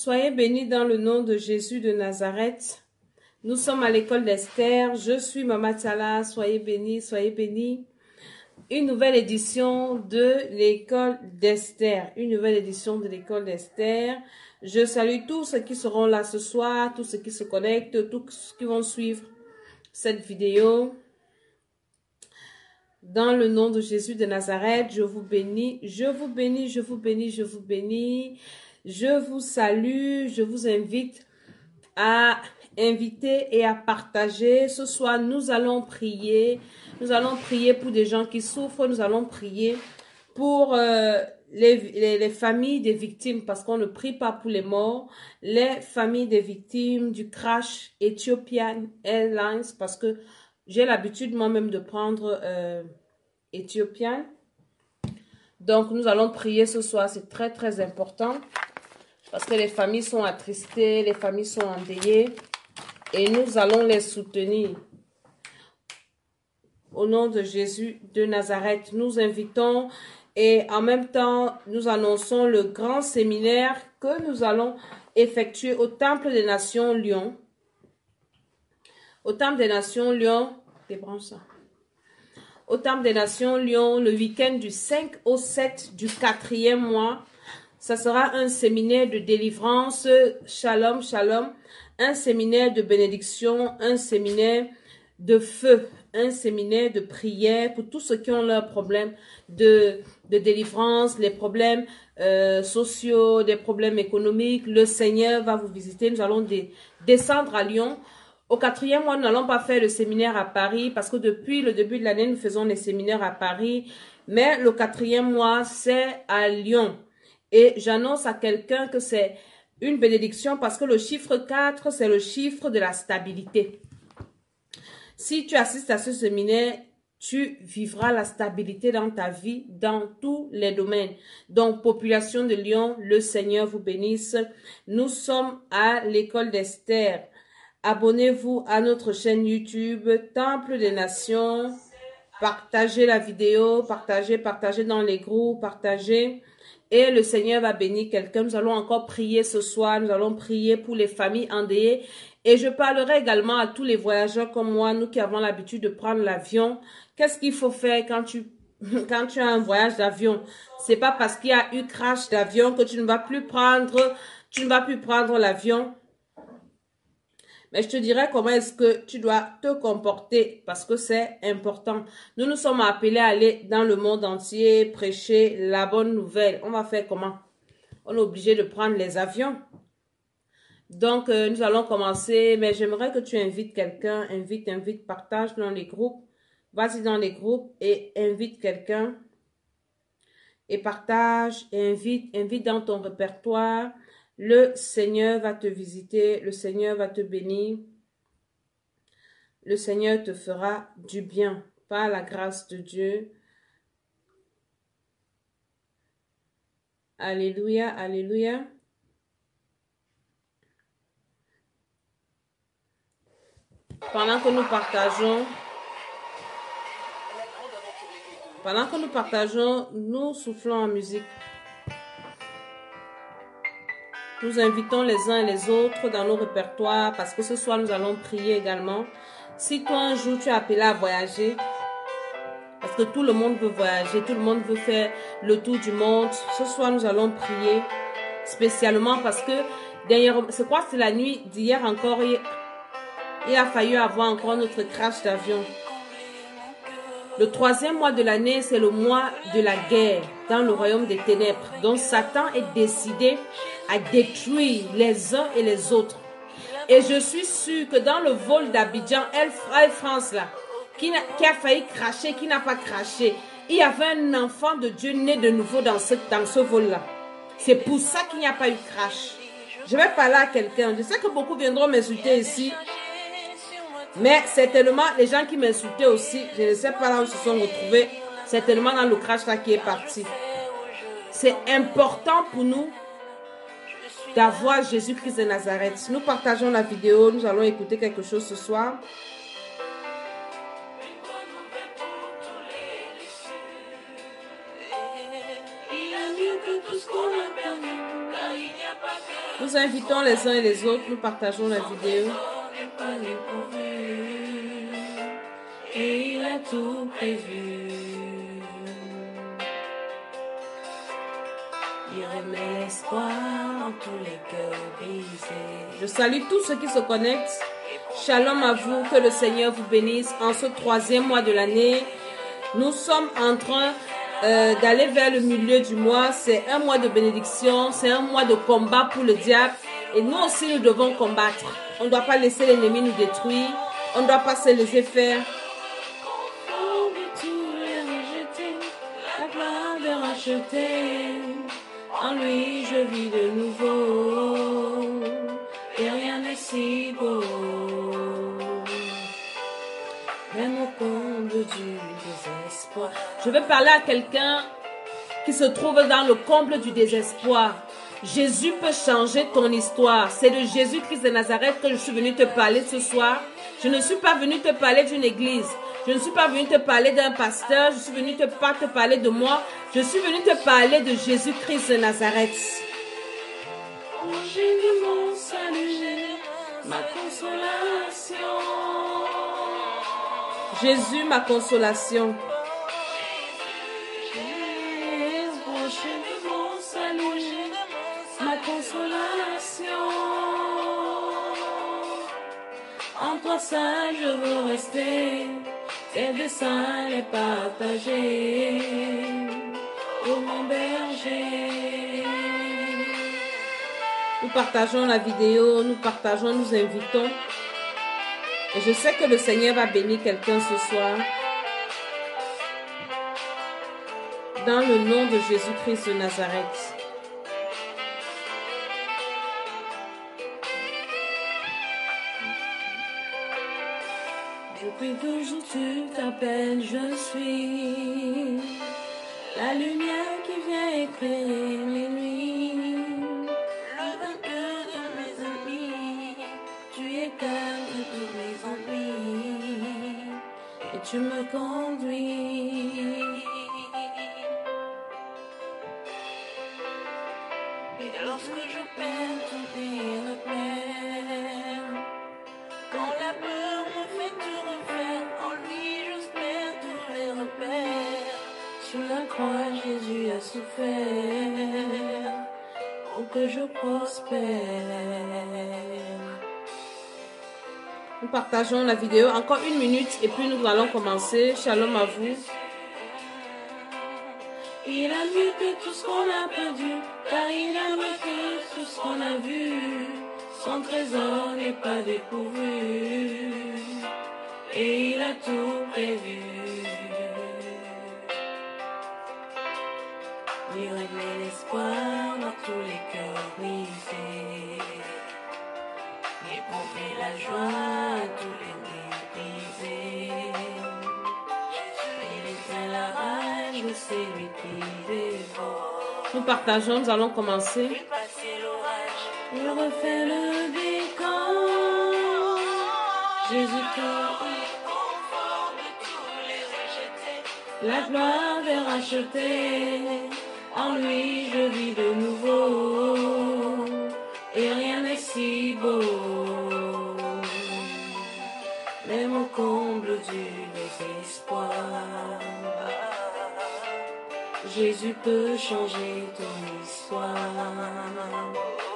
Soyez bénis dans le nom de Jésus de Nazareth. Nous sommes à l'école d'Esther. Je suis Mama Tchala. Soyez bénis, soyez bénis. Une nouvelle édition de l'école d'Esther. Une nouvelle édition de l'école d'Esther. Je salue tous ceux qui seront là ce soir, tous ceux qui se connectent, tous ceux qui vont suivre cette vidéo. Dans le nom de Jésus de Nazareth, je vous bénis, je vous bénis, je vous bénis, je vous bénis. Je vous salue, je vous invite à inviter et à partager. Ce soir, nous allons prier. Nous allons prier pour des gens qui souffrent. Nous allons prier pour les familles des victimes, parce qu'on ne prie pas pour les morts. Les familles des victimes du crash Ethiopian Airlines, parce que j'ai l'habitude moi-même de prendre Ethiopian. Donc, nous allons prier ce soir. C'est très, très important. Parce que les familles sont attristées, les familles sont endeuillées. Et nous allons les soutenir. Au nom de Jésus de Nazareth, nous invitons et en même temps, nous annonçons le grand séminaire que nous allons effectuer au Temple des Nations Lyon. Au Temple des Nations Lyon, débranche ça. Au Temple des Nations Lyon, le week-end du 5 au 7 du 4e mois. Ça sera un séminaire de délivrance, shalom, shalom, un séminaire de bénédiction, un séminaire de feu, un séminaire de prière pour tous ceux qui ont leurs problèmes de délivrance, les problèmes sociaux, des problèmes économiques. Le Seigneur va vous visiter. Nous allons descendre à Lyon. Au 4e mois, nous n'allons pas faire le séminaire à Paris parce que depuis le début de l'année, nous faisons les séminaires à Paris. Mais le 4e mois, c'est à Lyon. Et j'annonce à quelqu'un que c'est une bénédiction parce que le chiffre 4, c'est le chiffre de la stabilité. Si tu assistes à ce séminaire, tu vivras la stabilité dans ta vie, dans tous les domaines. Donc, population de Lyon, le Seigneur vous bénisse. Nous sommes à l'école d'Esther. Abonnez-vous à notre chaîne YouTube, Temple des Nations. Partagez la vidéo, partagez dans les groupes, partagez. Et le Seigneur va bénir quelqu'un. Nous allons encore prier ce soir. Nous allons prier pour les familles endeuillées. Et je parlerai également à tous les voyageurs comme moi, nous qui avons l'habitude de prendre l'avion. Qu'est-ce qu'il faut faire quand tu as un voyage d'avion? C'est pas parce qu'il y a eu crash d'avion que tu ne vas plus prendre l'avion. Mais je te dirai comment est-ce que tu dois te comporter parce que c'est important. Nous nous sommes appelés à aller dans le monde entier, prêcher la bonne nouvelle. On va faire comment? On est obligé de prendre les avions. Donc, nous allons commencer. Mais j'aimerais que tu invites quelqu'un. Invite, partage dans les groupes. Vas-y dans les groupes et invite quelqu'un. Et partage et invite dans ton répertoire. Le Seigneur va te visiter, le Seigneur va te bénir, le Seigneur te fera du bien par la grâce de Dieu. Alléluia, alléluia. Pendant que nous partageons, nous soufflons en musique. Nous invitons les uns et les autres dans nos répertoires parce que ce soir, nous allons prier également. Si toi, un jour, tu es appelé à voyager, parce que tout le monde veut voyager, tout le monde veut faire le tour du monde, ce soir, nous allons prier spécialement parce que, je crois que c'est la nuit d'hier encore, il a fallu avoir encore notre crash d'avion. Le 3e mois de l'année, c'est le mois de la guerre dans le royaume des ténèbres. Donc Satan est décidé à détruire les uns et les autres. Et je suis sûre que dans le vol d'Abidjan, Air France là, qui a failli cracher, qui n'a pas craché, il y avait un enfant de Dieu né de nouveau dans ce vol-là. C'est pour ça qu'il n'y a pas eu crash. Je vais parler à quelqu'un. Je sais que beaucoup viendront m'insulter ici. Mais certainement, les gens qui m'insultaient aussi, je ne sais pas là où ils se sont retrouvés, certainement dans le crash là qui est parti. C'est important pour nous d'avoir Jésus-Christ de Nazareth. Nous partageons la vidéo, nous allons écouter quelque chose ce soir. Il y a mieux que tout ce qu'on a perdu, car il n'y a Nous invitons les uns et les autres, nous partageons la vidéo. Et il a tout prévu. Il remet l'espoir dans tous les cœurs brisés. Je salue tous ceux qui se connectent. Shalom à vous, que le Seigneur vous bénisse en ce 3e mois de l'année. Nous sommes en train d'aller vers le milieu du mois. C'est un mois de bénédiction, c'est un mois de combat pour le diable. Et nous aussi, nous devons combattre. On ne doit pas laisser l'ennemi nous détruire. On ne doit pas se laisser faire. La gloire de racheter. En lui, je vis de nouveau. Et rien n'est si beau. Même au comble du désespoir. Je vais parler à quelqu'un qui se trouve dans le comble du désespoir. Jésus peut changer ton histoire. C'est de Jésus-Christ de Nazareth que je suis venue te parler ce soir. Je ne suis pas venue te parler d'une église. Je ne suis pas venue te parler d'un pasteur. Je suis venue pas te parler de moi. Je suis venue te parler de Jésus-Christ de Nazareth. J'ai vu mon salut, ma consolation. Jésus, ma consolation. J'ai vu mon salut, ma consolation. En toi seul je veux rester, tes desseins les partager. Oh mon berger. Nous partageons la vidéo, nous partageons, nous invitons. Et je sais que le Seigneur va bénir quelqu'un ce soir. Dans le nom de Jésus-Christ de Nazareth. Depuis toujours tu t'appelles, je suis la lumière qui vient éclairer mes nuits. Le vainqueur de mes ennemis, tu écartes tous mes ennuis et tu me conduis. Et lorsque je perds tous mes repères, quand la peur me fait tout refaire, en lui j'espère tous les repères. Sur la croix Jésus a souffert pour que je prospère. Nous partageons la vidéo. Encore 1 minute et puis nous allons commencer. Shalom à vous. Il a mieux que tout ce qu'on a perdu, car il a mieux que tout ce qu'on a vu. Son trésor n'est pas dépourvu, et il a tout prévu. Il remet l'espoir dans tous les cœurs brisés, et pomper la joie à tous les méprisés. Il éteint la rage de celui qui dévore. Nous partageons, nous allons commencer. Il refait le décor. Jésus confort de tous les rejetés. La gloire est rachetée. En lui je vis de nouveau. Et rien n'est si beau. Même au comble du désespoir, Jésus peut changer ton histoire.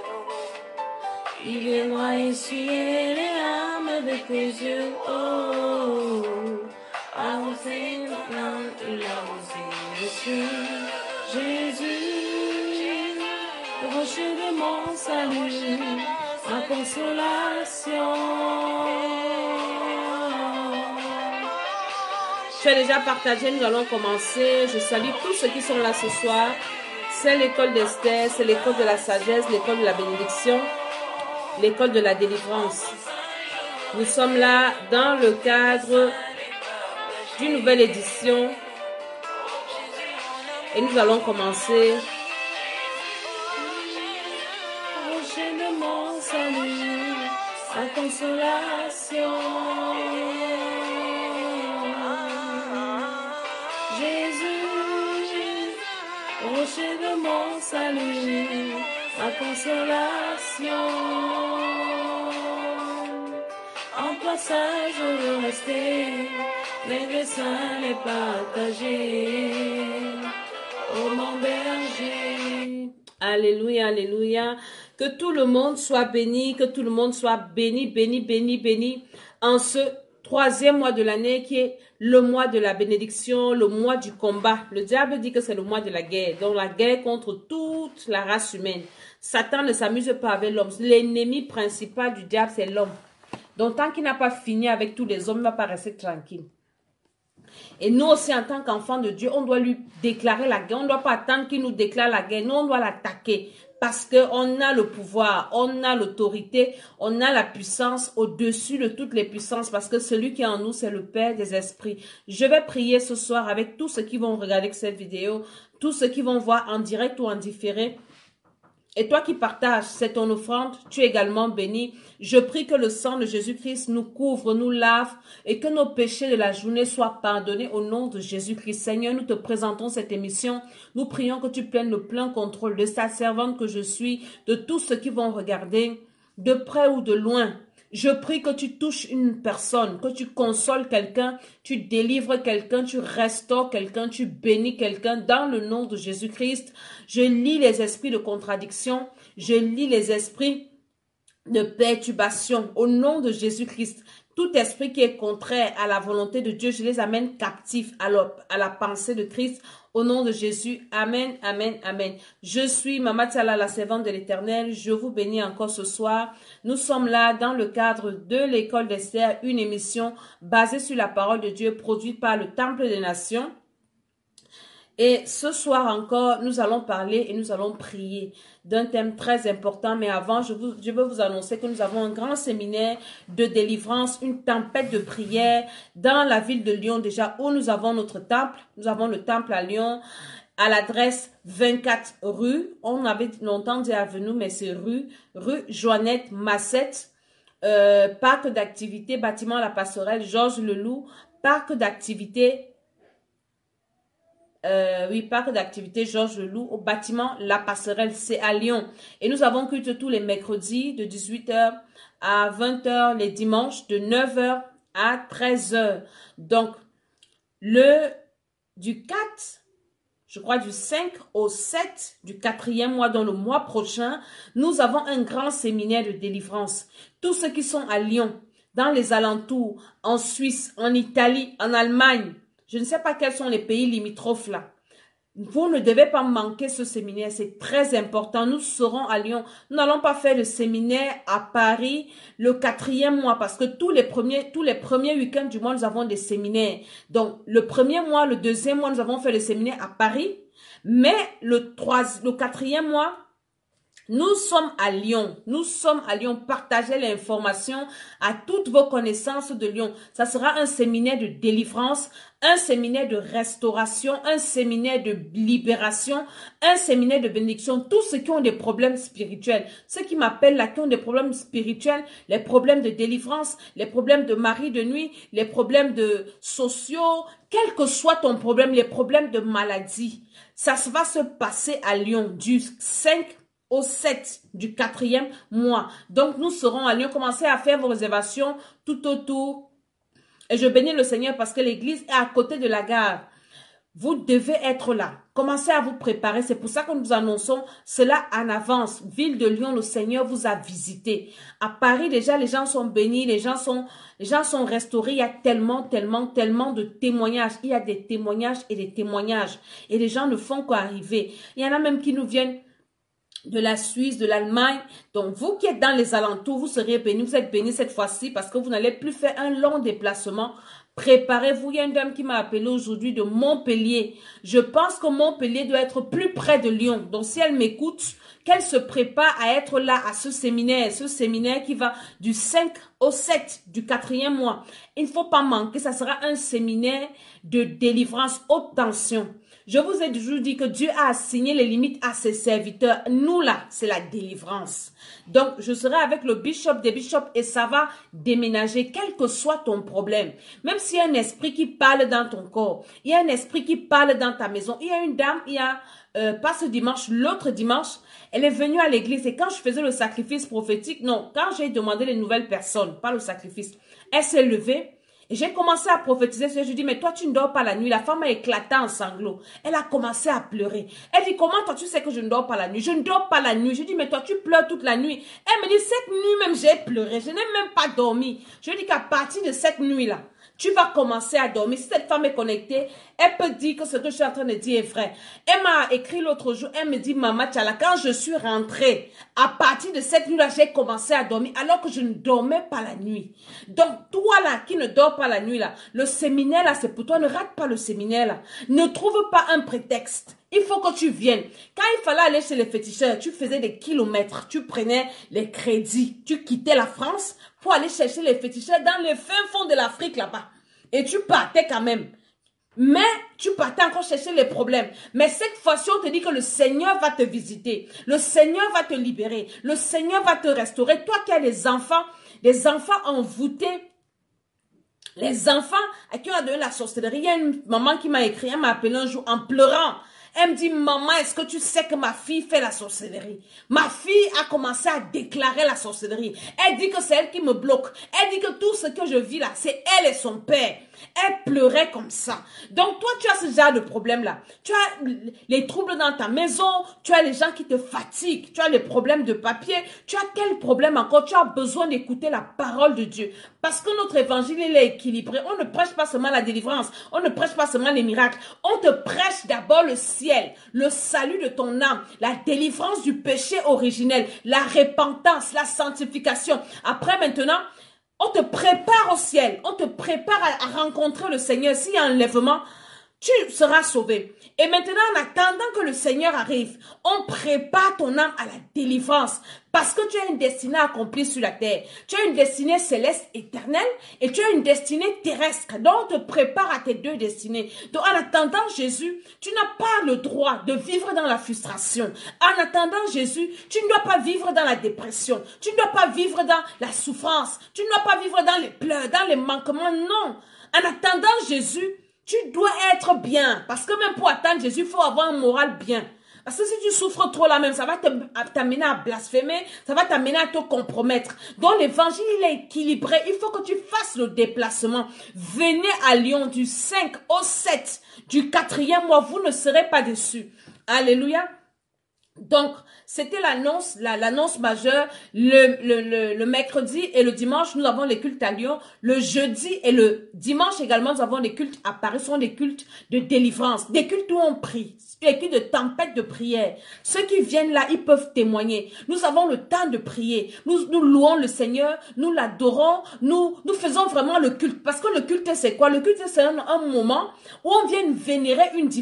Il viendra essuyer les larmes de tes yeux. Oh, arroser maintenant, il a arrosé les cieux. Jésus, rocher de mon salut, ma consolation. Tu as déjà partagé, nous allons commencer. Je salue tous ceux qui sont là ce soir. C'est l'école d'Esther, c'est l'école de la sagesse, l'école de la bénédiction, l'école de la délivrance. Nous sommes là dans le cadre d'une nouvelle édition et nous allons commencer. Rocher de mon salut, ma consolation. Jésus, rocher de mon salut, ma consolation. En toi seul je veux rester, les desseins les partager. Oh mon berger. Alléluia, alléluia. Que tout le monde soit béni, que tout le monde soit béni, béni, béni, béni en ce troisième mois de l'année qui est le mois de la bénédiction, le mois du combat. Le diable dit que c'est le mois de la guerre, donc la guerre contre toute la race humaine. Satan ne s'amuse pas avec l'homme. L'ennemi principal du diable, c'est l'homme. Donc tant qu'il n'a pas fini avec tous les hommes, il ne va pas rester tranquille. Et nous aussi, en tant qu'enfants de Dieu, on doit lui déclarer la guerre. On ne doit pas attendre qu'il nous déclare la guerre. Nous, on doit l'attaquer. Parce qu'on a le pouvoir, on a l'autorité, on a la puissance au-dessus de toutes les puissances. Parce que celui qui est en nous, c'est le Père des esprits. Je vais prier ce soir avec tous ceux qui vont regarder cette vidéo, tous ceux qui vont voir en direct ou en différé. Et toi qui partages, c'est ton offrande, tu es également béni. Je prie que le sang de Jésus-Christ nous couvre, nous lave et que nos péchés de la journée soient pardonnés au nom de Jésus-Christ. Seigneur, nous te présentons cette émission. Nous prions que tu prennes le plein contrôle de sa servante que je suis, de tous ceux qui vont regarder, de près ou de loin. Je prie que tu touches une personne, que tu consoles quelqu'un, tu délivres quelqu'un, tu restaures quelqu'un, tu bénis quelqu'un dans le nom de Jésus-Christ. Je lis les esprits de contradiction, je lis les esprits de perturbation au nom de Jésus-Christ. Tout esprit qui est contraire à la volonté de Dieu, je les amène captifs à la pensée de Christ. Au nom de Jésus, amen, amen, amen. Je suis Mama Tiala, la servante de l'Éternel. Je vous bénis encore ce soir. Nous sommes là dans le cadre de l'école d'Esther, une émission basée sur la parole de Dieu produite par le Temple des Nations. Et ce soir encore, nous allons parler et nous allons prier d'un thème très important. Mais avant, je veux vous annoncer que nous avons un grand séminaire de délivrance, une tempête de prière dans la ville de Lyon déjà où nous avons notre temple. Nous avons le temple à Lyon à l'adresse 24 rue. On avait longtemps dit avenue, mais c'est rue Joannette Massette. Parc d'activité, bâtiment La Passerelle, Georges Leloup, parc d'activité. Parc d'activité Georges Leloup au bâtiment La Passerelle, c'est à Lyon. Et nous avons culte tous les mercredis de 18h à 20h, les dimanches de 9h à 13h. Donc, du 4, je crois du 5 au 7 du 4e mois, dans le mois prochain, nous avons un grand séminaire de délivrance. Tous ceux qui sont à Lyon, dans les alentours, en Suisse, en Italie, en Allemagne, je ne sais pas quels sont les pays limitrophes là. Vous ne devez pas manquer ce séminaire, c'est très important. Nous serons à Lyon. Nous n'allons pas faire le séminaire à Paris le 4e mois parce que tous les premiers week-ends du mois, nous avons des séminaires. Donc, le 1er mois, le 2e mois, nous avons fait le séminaire à Paris. Mais le 4e mois, nous sommes à Lyon. Nous sommes à Lyon. Partagez l'information à toutes vos connaissances de Lyon. Ça sera un séminaire de délivrance, un séminaire de restauration, un séminaire de libération, un séminaire de bénédiction. Tous ceux qui ont des problèmes spirituels, ceux qui m'appellent là, qui ont des problèmes spirituels, les problèmes de délivrance, les problèmes de mari de nuit, les problèmes de sociaux, quel que soit ton problème, les problèmes de maladie, ça va se passer à Lyon du 5 au 7 du 4e mois. Donc, nous serons à Lyon. Commencez à faire vos réservations tout autour. Et je bénis le Seigneur parce que l'église est à côté de la gare. Vous devez être là. Commencez à vous préparer. C'est pour ça que nous annonçons cela en avance. Ville de Lyon, le Seigneur vous a visité. À Paris, déjà, les gens sont bénis. Les gens sont restaurés. Il y a tellement de témoignages. Il y a des témoignages et des témoignages. Et les gens ne font qu'arriver. Il y en a même qui nous viennent de la Suisse, de l'Allemagne. Donc, vous qui êtes dans les alentours, vous serez bénis. Vous êtes bénis cette fois-ci parce que vous n'allez plus faire un long déplacement. Préparez-vous. Il y a une dame qui m'a appelé aujourd'hui de Montpellier. Je pense que Montpellier doit être plus près de Lyon. Donc, si elle m'écoute, qu'elle se prépare à être là à ce séminaire qui va du 5 au 7 du 4e mois. Il ne faut pas manquer. Ça sera un séminaire de délivrance haute tension. Je vous ai toujours dit que Dieu a assigné les limites à ses serviteurs. Nous, là, c'est la délivrance. Donc, je serai avec le bishop des bishops et ça va déménager, quel que soit ton problème. Même si s'il y a un esprit qui parle dans ton corps. Il y a un esprit qui parle dans ta maison. Il y a une dame, pas ce dimanche, l'autre dimanche, elle est venue à l'église et quand je faisais le sacrifice prophétique, non, quand j'ai demandé les nouvelles personnes, pas le sacrifice, elle s'est levée. Et j'ai commencé à prophétiser. Je lui dis, mais toi, tu ne dors pas la nuit. La femme a éclaté en sanglots. Elle a commencé à pleurer. Elle dit, comment toi, tu sais que je ne dors pas la nuit? Je ne dors pas la nuit. Je dis, mais toi, tu pleures toute la nuit. Elle me dit, cette nuit même, j'ai pleuré. Je n'ai même pas dormi. Je lui dis qu'à partir de cette nuit-là, tu vas commencer à dormir. Si cette femme est connectée, elle peut dire que ce que je suis en train de dire est vrai. Elle m'a écrit l'autre jour, elle me dit, Maman Tchala, quand je suis rentrée, à partir de cette nuit-là, j'ai commencé à dormir alors que je ne dormais pas la nuit. Donc, toi là, qui ne dors pas la nuit là, le séminaire là, c'est pour toi, ne rate pas le séminaire là. Ne trouve pas un prétexte. Il faut que tu viennes. Quand il fallait aller chez les féticheurs, tu faisais des kilomètres, tu prenais les crédits, tu quittais la France pour aller chercher les féticheurs dans le fin fond de l'Afrique là-bas. Et tu partais quand même. Mais tu partais encore chercher les problèmes. Mais cette fois-ci, on te dit que le Seigneur va te visiter. Le Seigneur va te libérer. Le Seigneur va te restaurer. Toi qui as des enfants envoûtés, les enfants à qui on a donné la sorcellerie. Il y a une maman qui m'a écrit, elle m'a appelé un jour en pleurant. Elle me dit, maman, est-ce que tu sais que ma fille fait la sorcellerie? Ma fille a commencé à déclarer la sorcellerie. Elle dit que c'est elle qui me bloque. Elle dit que tout ce que je vis là, c'est elle et son père. Elle pleurait comme ça. Donc toi, tu as ce genre de problème-là. Tu as les troubles dans ta maison. Tu as les gens qui te fatiguent. Tu as les problèmes de papier. Tu as quel problème encore? Tu as besoin d'écouter la parole de Dieu. Parce que notre évangile, il est équilibré. On ne prêche pas seulement la délivrance. On ne prêche pas seulement les miracles. On te prêche d'abord le ciel, le salut de ton âme, la délivrance du péché originel, la repentance, la sanctification. Après maintenant, on te prépare au ciel, on te prépare à rencontrer le Seigneur. S'il y a un enlèvement, tu seras sauvé. Et maintenant, en attendant que le Seigneur arrive, on prépare ton âme à la délivrance. Parce que tu as une destinée accomplie sur la terre. Tu as une destinée céleste éternelle et tu as une destinée terrestre. Donc, on te prépare à tes deux destinées. Donc, en attendant Jésus, tu n'as pas le droit de vivre dans la frustration. En attendant Jésus, tu ne dois pas vivre dans la dépression. Tu ne dois pas vivre dans la souffrance. Tu ne dois pas vivre dans les pleurs, dans les manquements. Non. En attendant Jésus, tu dois être bien. Parce que même pour attendre Jésus, il faut avoir un moral bien. Parce que si tu souffres trop là même, ça va t'amener à blasphémer, ça va t'amener à te compromettre. Donc l'évangile, il est équilibré. Il faut que tu fasses le déplacement. Venez à Lyon du 5 au 7 du 4e mois. Vous ne serez pas déçus. Alléluia. Donc, c'était l'annonce majeure. Le mercredi et le dimanche, nous avons les cultes à Lyon. Le jeudi et le dimanche également, nous avons les cultes à Paris. Ce sont des cultes de délivrance, des cultes où on prie, des cultes de tempête de prière. Ceux qui viennent là, ils peuvent témoigner. Nous avons le temps de prier. Nous louons le Seigneur, nous l'adorons, nous faisons vraiment le culte. Parce que le culte, c'est quoi? Le culte, c'est un moment où on vient vénérer une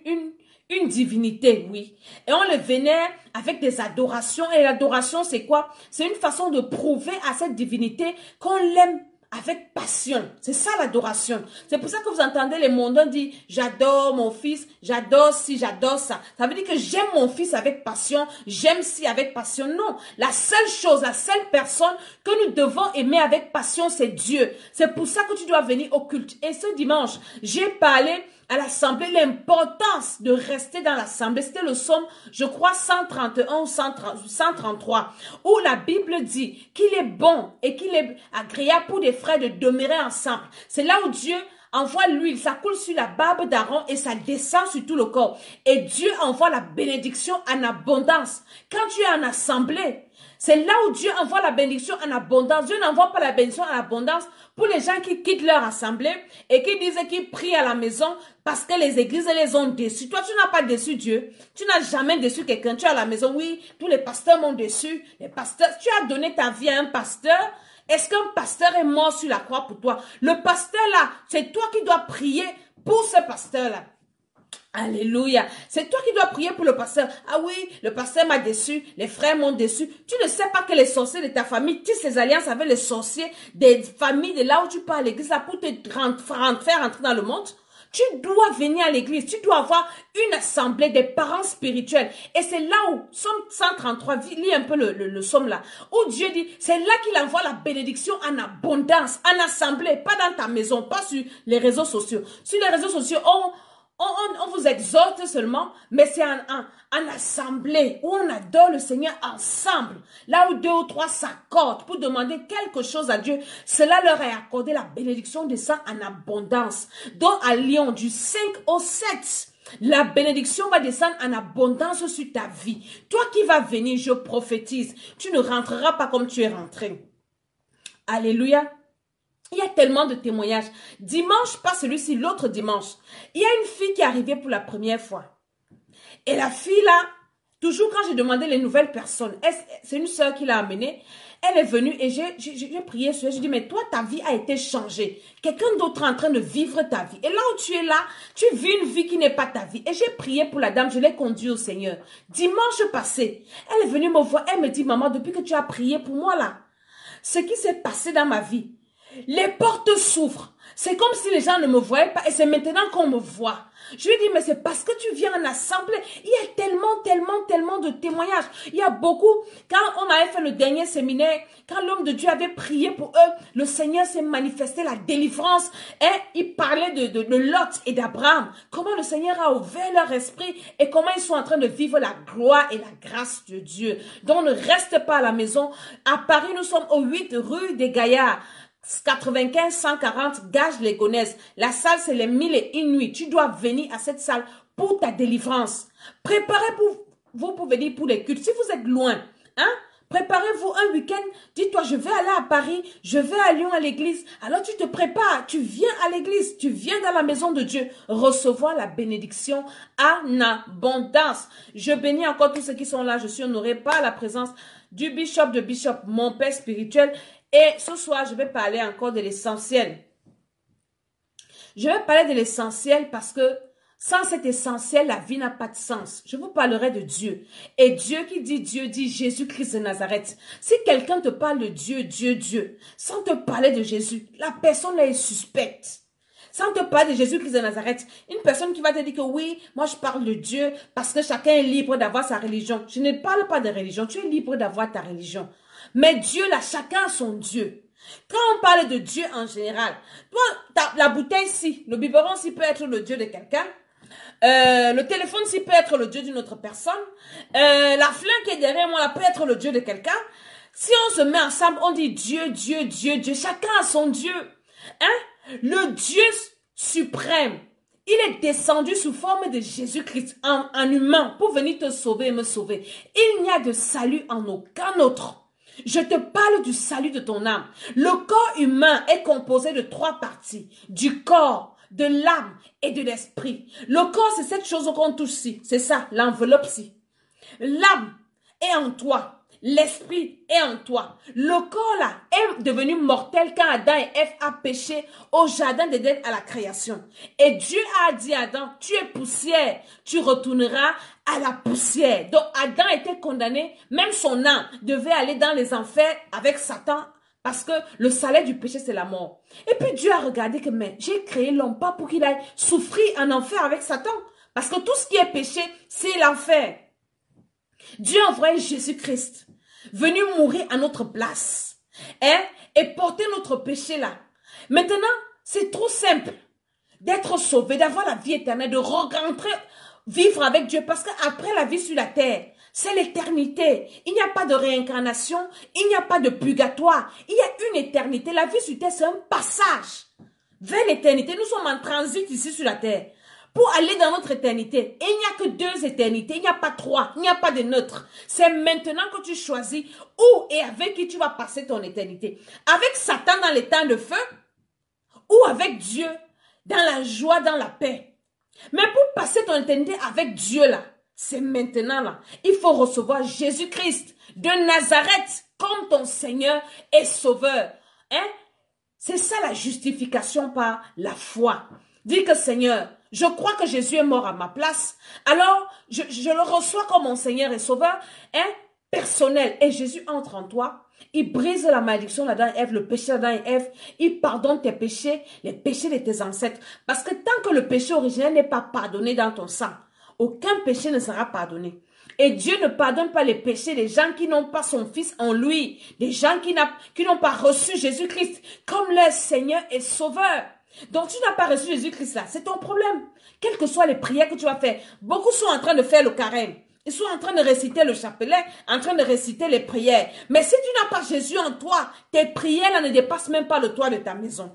divinité, oui. Et on le vénère avec des adorations. Et l'adoration, c'est quoi? C'est une façon de prouver à cette divinité qu'on l'aime avec passion. C'est ça l'adoration. C'est pour ça que vous entendez les mondains dire, j'adore mon fils, j'adore ci, j'adore ça. Ça veut dire que j'aime mon fils avec passion, j'aime ci avec passion. Non. La seule chose, la seule personne que nous devons aimer avec passion, c'est Dieu. C'est pour ça que tu dois venir au culte. Et ce dimanche, j'ai parlé à l'assemblée, l'importance de rester dans l'assemblée. C'était le psaume, je crois, 131 ou 133, où la Bible dit qu'il est bon et qu'il est agréable pour des frères de demeurer ensemble. C'est là où Dieu envoie l'huile, ça coule sur la barbe d'Aaron et ça descend sur tout le corps. Et Dieu envoie la bénédiction en abondance. Quand tu es en assemblée, c'est là où Dieu envoie la bénédiction en abondance. Dieu n'envoie pas la bénédiction en abondance pour les gens qui quittent leur assemblée et qui disent qu'ils prient à la maison parce que les églises les ont déçus. Toi, tu n'as pas déçu Dieu. Tu n'as jamais déçu quelqu'un. Tu es à la maison, oui, tous les pasteurs m'ont déçu. Les pasteurs, tu as donné ta vie à un pasteur. Est-ce qu'un pasteur est mort sur la croix pour toi? Le pasteur là, c'est toi qui dois prier pour ce pasteur là. Alléluia. C'est toi qui dois prier pour le pasteur. Ah oui, le pasteur m'a déçu, les frères m'ont déçu. Tu ne sais pas que les sorciers de ta famille tissent les alliances avec les sorciers des familles de là où tu pars à l'église pour te faire rentrer dans le monde. Tu dois venir à l'église. Tu dois avoir une assemblée des parents spirituels. Et c'est là où, Somme 133, lis un peu le somme là, où Dieu dit, c'est là qu'il envoie la bénédiction en abondance, en assemblée, pas dans ta maison, pas sur les réseaux sociaux. Sur les réseaux sociaux, on vous exhorte seulement, mais c'est en assemblée où on adore le Seigneur ensemble. Là où 2 ou 3 s'accordent pour demander quelque chose à Dieu, cela leur est accordé, la bénédiction descend en abondance. Donc à Lyon, du 5 au 7, la bénédiction va descendre en abondance sur ta vie. Toi qui vas venir, je prophétise, tu ne rentreras pas comme tu es rentré. Alléluia. Il y a tellement de témoignages. Dimanche, pas celui-ci, l'autre dimanche. Il y a une fille qui est arrivée pour la première fois. Et la fille là, toujours quand j'ai demandé les nouvelles personnes, c'est une sœur qui l'a amenée. Elle est venue et j'ai prié sur elle. J'ai dit, mais toi, ta vie a été changée. Quelqu'un d'autre est en train de vivre ta vie. Et là où tu es là, tu vis une vie qui n'est pas ta vie. Et j'ai prié pour la dame, je l'ai conduite au Seigneur. Dimanche passé, elle est venue me voir. Elle me dit, maman, depuis que tu as prié pour moi là, ce qui s'est passé dans ma vie, les portes s'ouvrent. C'est comme si les gens ne me voyaient pas et c'est maintenant qu'on me voit. Je lui ai dit, mais c'est parce que tu viens en assemblée. Il y a tellement de témoignages. Il y a beaucoup. Quand on avait fait le dernier séminaire, quand l'homme de Dieu avait prié pour eux, le Seigneur s'est manifesté, la délivrance. Et il parlait de Lot et d'Abraham. Comment le Seigneur a ouvert leur esprit et comment ils sont en train de vivre la gloire et la grâce de Dieu. Donc ne reste pas à la maison. À Paris, nous sommes au 8 rue des Gaillards. 95 140 Gage-les-Gonesse. La salle, c'est les 1001 nuits. Tu dois venir à cette salle pour ta délivrance. Préparez-vous pour venir pour les cultes. Si vous êtes loin, hein, préparez-vous un week-end. Dis-toi, je vais aller à Paris, je vais à Lyon à l'église. Alors tu te prépares, tu viens à l'église, tu viens dans la maison de Dieu, recevoir la bénédiction en abondance. Je bénis encore tous ceux qui sont là. Je suis honorée par la présence du bishop, mon père spirituel. Et ce soir, je vais parler encore de l'essentiel. Je vais parler de l'essentiel parce que sans cet essentiel, la vie n'a pas de sens. Je vous parlerai de Dieu. Et Dieu qui dit Dieu, dit Jésus-Christ de Nazareth. Si quelqu'un te parle de Dieu, sans te parler de Jésus, la personne est suspecte. Sans te parler de Jésus-Christ de Nazareth, une personne qui va te dire que oui, moi je parle de Dieu parce que chacun est libre d'avoir sa religion. Je ne parle pas de religion, tu es libre d'avoir ta religion. Mais Dieu, là, chacun a son Dieu. Quand on parle de Dieu en général, toi, la bouteille-ci, le biberon ci peut être le Dieu de quelqu'un. Le téléphone ci peut être le Dieu d'une autre personne. La flingue qui est derrière moi là peut être le Dieu de quelqu'un. Si on se met ensemble, on dit Dieu, Dieu, Dieu, Dieu. Chacun a son Dieu. Hein? Le Dieu suprême, il est descendu sous forme de Jésus-Christ en humain pour venir te sauver et me sauver. Il n'y a de salut en aucun autre. Je te parle du salut de ton âme. Le corps humain est composé de 3 parties. Du corps, de l'âme et de l'esprit. Le corps, c'est cette chose qu'on touche-ci. C'est ça, l'enveloppe-ci. L'âme est en toi. L'esprit est en toi. Le corps là est devenu mortel quand Adam et Ève a péché au jardin d'Éden à la création. Et Dieu a dit à Adam, tu es poussière, tu retourneras à la poussière. Donc Adam était condamné, même son âme devait aller dans les enfers avec Satan parce que le salaire du péché c'est la mort. Et puis Dieu a regardé que mais j'ai créé l'homme pas pour qu'il aille souffrir en enfer avec Satan. Parce que tout ce qui est péché c'est l'enfer. Dieu a envoyé Jésus-Christ, venu mourir à notre place, hein, et porter notre péché là. Maintenant, c'est trop simple d'être sauvé, d'avoir la vie éternelle, de rentrer, vivre avec Dieu, parce qu'après la vie sur la terre, c'est l'éternité. Il n'y a pas de réincarnation, il n'y a pas de purgatoire, il y a une éternité. La vie sur terre, c'est un passage vers l'éternité. Nous sommes en transit ici sur la terre. Pour aller dans notre éternité. Et il n'y a que 2 éternités. Il n'y a pas 3. Il n'y a pas de neutre. C'est maintenant que tu choisis où et avec qui tu vas passer ton éternité. Avec Satan dans les temps de feu ou avec Dieu dans la joie, dans la paix. Mais pour passer ton éternité avec Dieu là, c'est maintenant là. Il faut recevoir Jésus-Christ de Nazareth comme ton Seigneur et Sauveur. Hein? C'est ça la justification par la foi. Dis que Seigneur, je crois que Jésus est mort à ma place. Alors, je le reçois comme mon Seigneur et Sauveur, hein, personnel. Et Jésus entre en toi. Il brise la malédiction d'Adam et Ève, le péché d'Adam et Ève. Il pardonne tes péchés, les péchés de tes ancêtres. Parce que tant que le péché originel n'est pas pardonné dans ton sang, aucun péché ne sera pardonné. Et Dieu ne pardonne pas les péchés des gens qui n'ont pas son Fils en lui, des gens qui n'ont pas reçu Jésus-Christ comme leur Seigneur et Sauveur. Donc tu n'as pas reçu Jésus-Christ là, c'est ton problème. Quelles que soient les prières que tu vas faire, beaucoup sont en train de faire le carême. Ils sont en train de réciter le chapelet, en train de réciter les prières. Mais si tu n'as pas Jésus en toi, tes prières là ne dépassent même pas le toit de ta maison.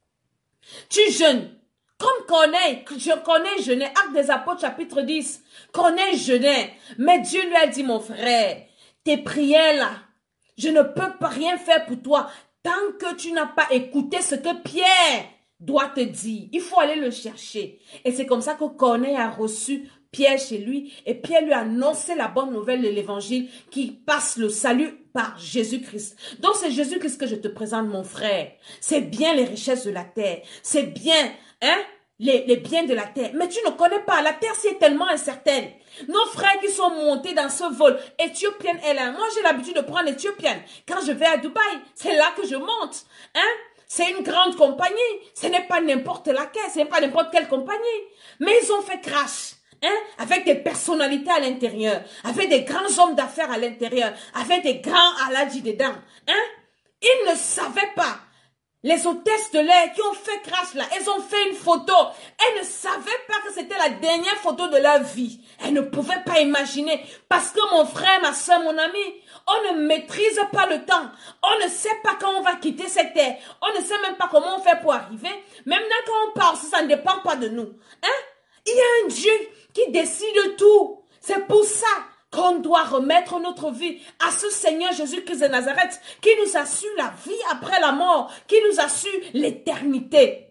Tu jeûnes. Comme Corneille jeûnait, Actes des Apôtres chapitre 10. Corneille jeûnait. Mais Dieu lui a dit, mon frère, tes prières là, je ne peux pas rien faire pour toi tant que tu n'as pas écouté ce que Pierre doit te dire. Il faut aller le chercher. Et c'est comme ça que Corneille a reçu Pierre chez lui. Et Pierre lui a annoncé la bonne nouvelle de l'évangile qui passe le salut par Jésus-Christ. Donc c'est Jésus-Christ que je te présente, mon frère. C'est bien les richesses de la terre. C'est bien, les biens de la terre. Mais tu ne connais pas. La terre, c'est tellement incertaine. Nos frères qui sont montés dans ce vol Ethiopian Airlines. Moi, j'ai l'habitude de prendre Ethiopian. Quand je vais à Dubaï, c'est là que je monte. C'est une grande compagnie. Ce n'est pas n'importe laquelle. Ce n'est pas n'importe quelle compagnie. Mais ils ont fait crash. Avec des personnalités à l'intérieur. Avec des grands hommes d'affaires à l'intérieur. Avec des grands aladji dedans. Ils ne savaient pas. Les hôtesses de l'air qui ont fait crash là, elles ont fait une photo. Elles ne savaient pas que c'était la dernière photo de leur vie. Elles ne pouvaient pas imaginer. Parce que mon frère, ma soeur, mon ami, on ne maîtrise pas le temps. On ne sait pas quand on va quitter cette terre. On ne sait même pas comment on fait pour arriver. Même là, quand on part, ça ne dépend pas de nous. Il y a un Dieu qui décide tout. C'est pour ça qu'on doit remettre notre vie à ce Seigneur Jésus-Christ de Nazareth qui nous assure la vie après la mort, qui nous assure l'éternité.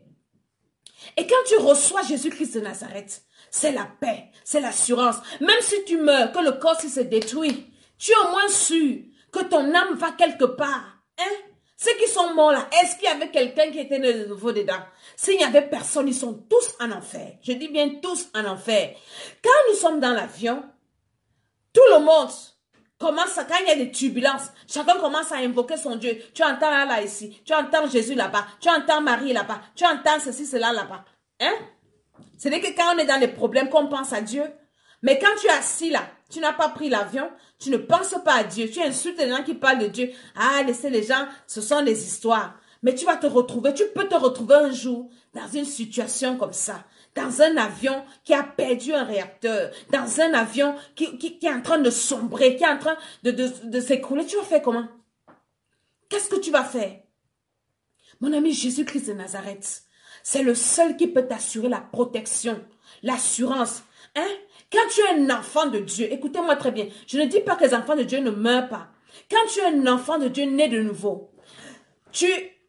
Et quand tu reçois Jésus-Christ de Nazareth, c'est la paix, c'est l'assurance. Même si tu meurs, que le corps se détruit, tu es au moins sûr que ton âme va quelque part. Ceux qui sont morts là, est-ce qu'il y avait quelqu'un qui était né de nouveau dedans? S'il n'y avait personne, ils sont tous en enfer. Je dis bien tous en enfer. Quand nous sommes dans l'avion, tout le monde commence, quand il y a des turbulences, chacun commence à invoquer son Dieu. Tu entends Allah ici, tu entends Jésus là-bas, tu entends Marie là-bas, tu entends ceci, cela là-bas. Ce n'est que quand on est dans les problèmes qu'on pense à Dieu. Mais quand tu es assis là, tu n'as pas pris l'avion, tu ne penses pas à Dieu. Tu insultes les gens qui parlent de Dieu. Ah, laissez les gens, ce sont des histoires. Mais tu vas te retrouver, tu peux te retrouver un jour dans une situation comme ça. Dans un avion qui a perdu un réacteur. Dans un avion qui est en train de sombrer, qui est en train de s'écrouler. Tu vas faire comment? Qu'est-ce que tu vas faire? Mon ami, Jésus-Christ de Nazareth, c'est le seul qui peut t'assurer la protection, l'assurance. Quand tu es un enfant de Dieu, écoutez-moi très bien, je ne dis pas que les enfants de Dieu ne meurent pas. Quand tu es un enfant de Dieu né de nouveau, tu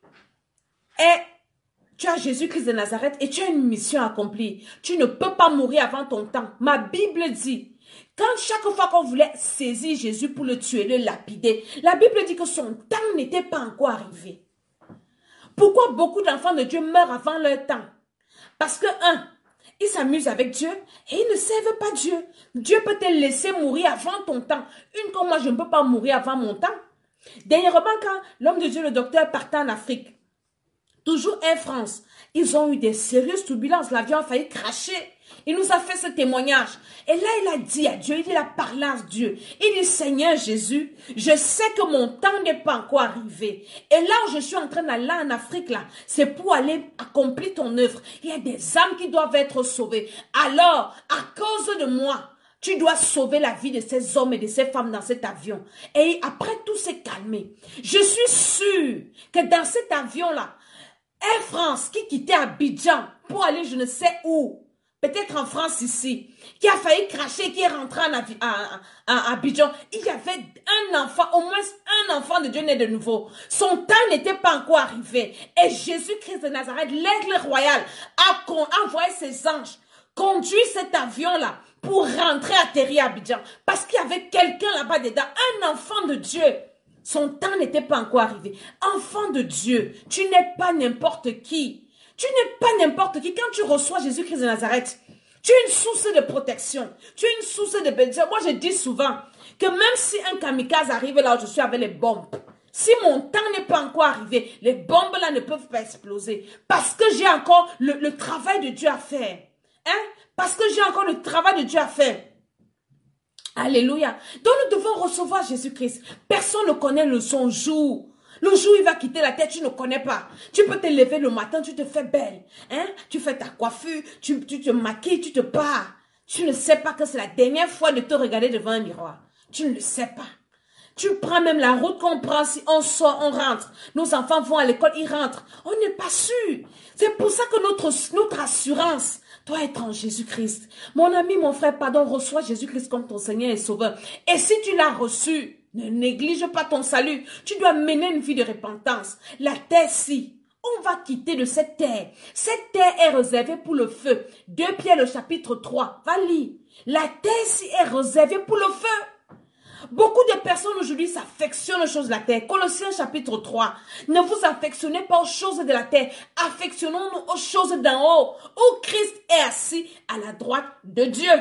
as Jésus-Christ de Nazareth et tu as une mission accomplie. Tu ne peux pas mourir avant ton temps. Ma Bible dit, quand chaque fois qu'on voulait saisir Jésus pour le tuer, le lapider, la Bible dit que son temps n'était pas encore arrivé. Pourquoi beaucoup d'enfants de Dieu meurent avant leur temps? Parce que, ils s'amusent avec Dieu et ils ne servent pas Dieu. Dieu peut te laisser mourir avant ton temps. Comme moi, je ne peux pas mourir avant mon temps. Dernièrement, quand l'homme de Dieu, le docteur, partait en Afrique, toujours Air France, ils ont eu des sérieuses turbulences. L'avion a failli cracher. Il nous a fait ce témoignage. Et là, il a dit à Dieu, il a parlé à Dieu. Il dit, Seigneur Jésus, je sais que mon temps n'est pas encore arrivé. Et là où je suis en train d'aller en Afrique, là, c'est pour aller accomplir ton œuvre. Il y a des âmes qui doivent être sauvées. Alors, à cause de moi, tu dois sauver la vie de ces hommes et de ces femmes dans cet avion. Et après, tout s'est calmé. Je suis sûre que dans cet avion-là, Air France qui quittait Abidjan pour aller je ne sais où, peut-être en France ici, qui a failli cracher, qui est rentré à Abidjan, il y avait un enfant, au moins un enfant de Dieu né de nouveau. Son temps n'était pas encore arrivé. Et Jésus-Christ de Nazareth, l'aigle royal, a envoyé ses anges, conduit cet avion-là pour rentrer atterrir à Abidjan. Parce qu'il y avait quelqu'un là-bas dedans, un enfant de Dieu. Son temps n'était pas encore arrivé. Enfant de Dieu, tu n'es pas n'importe qui. Tu n'es pas n'importe qui. Quand tu reçois Jésus-Christ de Nazareth, tu es une source de protection. Tu es une source de bénédiction. Moi, je dis souvent que même si un kamikaze arrive là où je suis avec les bombes, Si mon temps n'est pas encore arrivé, les bombes là ne peuvent pas exploser. Parce que j'ai encore le travail de Dieu à faire. Hein? Parce que j'ai encore le travail de Dieu à faire. Alléluia. Donc nous devons recevoir Jésus-Christ. Personne ne connaît son jour. Le jour où il va quitter la terre, tu ne connais pas. Tu peux te lever le matin, tu te fais belle. Hein? Tu fais ta coiffure, tu te maquilles, tu te pars. Tu ne sais pas que c'est la dernière fois de te regarder devant un miroir. Tu ne le sais pas. Tu prends même la route qu'on prend, si on sort, on rentre. Nos enfants vont à l'école, ils rentrent. On n'est pas sûr. C'est pour ça que notre assurance doit être en Jésus-Christ. Mon ami, mon frère, pardon, reçois Jésus-Christ comme ton Seigneur et Sauveur. Et si tu l'as reçu, ne néglige pas ton salut. Tu dois mener une vie de repentance. La terre-ci, on va quitter de cette terre. Cette terre est réservée pour le feu. 2 Pierre, le chapitre 3. Va lire. La terre-ci est réservée pour le feu. Beaucoup de personnes aujourd'hui s'affectionnent aux choses de la terre. Colossiens chapitre 3. Ne vous affectionnez pas aux choses de la terre. Affectionnons-nous aux choses d'en haut, où Christ est assis à la droite de Dieu.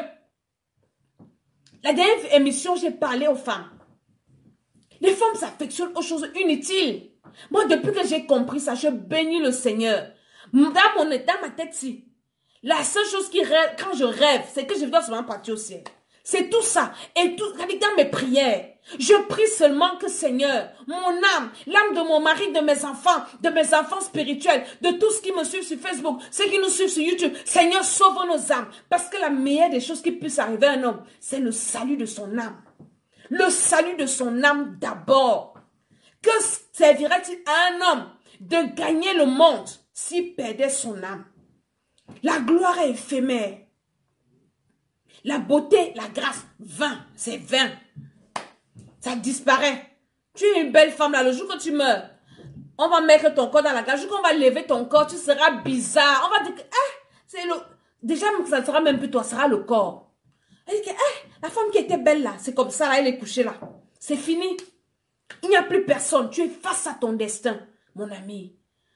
La dernière émission, j'ai parlé aux femmes. Les femmes s'affectionnent aux choses inutiles. Moi, depuis que j'ai compris ça, je bénis le Seigneur. Dans ma tête, si. La seule chose qui rêve, quand je rêve, c'est que je dois seulement partir au ciel. C'est tout ça. Et tout, dans mes prières, je prie seulement que Seigneur, mon âme, l'âme de mon mari, de mes enfants spirituels, de tous ceux qui me suivent sur Facebook, ceux qui nous suivent sur YouTube, Seigneur, sauve nos âmes. Parce que la meilleure des choses qui puissent arriver à un homme, c'est le salut de son âme. Le salut de son âme d'abord. Que servirait-il à un homme de gagner le monde s'il perdait son âme? La gloire est éphémère. La beauté, la grâce, vain, c'est vain. Ça disparaît. Tu es une belle femme là, le jour que tu meurs, on va mettre ton corps dans la gare. Le jour qu'on va lever ton corps, tu seras bizarre. On va dire que, c'est le... Déjà, ça ne sera même plus toi, ça sera le corps. Elle dit que, la femme qui était belle là, c'est comme ça, là, elle est couchée là. C'est fini. Il n'y a plus personne. Tu es face à ton destin, mon ami.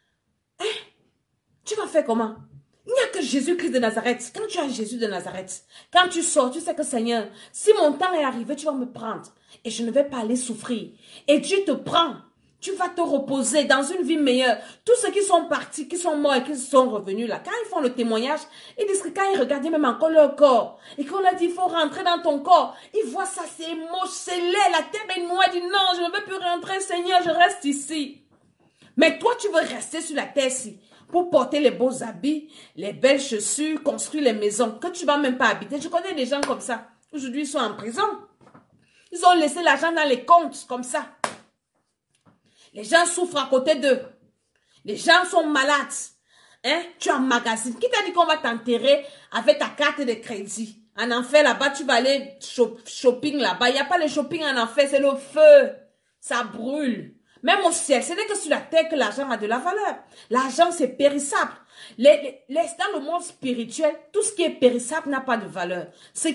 Tu vas faire comment? Il n'y a que Jésus-Christ de Nazareth. Quand tu as Jésus de Nazareth, quand tu sors, tu sais que Seigneur, si mon temps est arrivé, tu vas me prendre. Et je ne vais pas aller souffrir. Et Dieu te prend. Tu vas te reposer dans une vie meilleure. Tous ceux qui sont partis, qui sont morts et qui sont revenus là, quand ils font le témoignage, ils disent que quand ils regardaient même encore leur corps, et qu'on a dit, il faut rentrer dans ton corps, ils voient ça, c'est moche, c'est laid, la terre est noire, ils disent, non, je ne veux plus rentrer, Seigneur, je reste ici. Mais toi, tu veux rester sur la terre-ci pour porter les beaux habits, les belles chaussures, construire les maisons que tu ne vas même pas habiter. Je connais des gens comme ça. Aujourd'hui, ils sont en prison. Ils ont laissé l'argent dans les comptes comme ça. Les gens souffrent à côté d'eux. Les gens sont malades. Hein? Tu emmagasines. Qui t'a dit qu'on va t'enterrer avec ta carte de crédit? En enfer, là-bas, tu vas aller shopping là-bas. Il n'y a pas le shopping en enfer, c'est le feu. Ça brûle. Même au ciel, ce n'est que sur la terre que l'argent a de la valeur. L'argent, c'est périssable. Dans le monde spirituel, tout ce qui est périssable n'a pas de valeur. Ce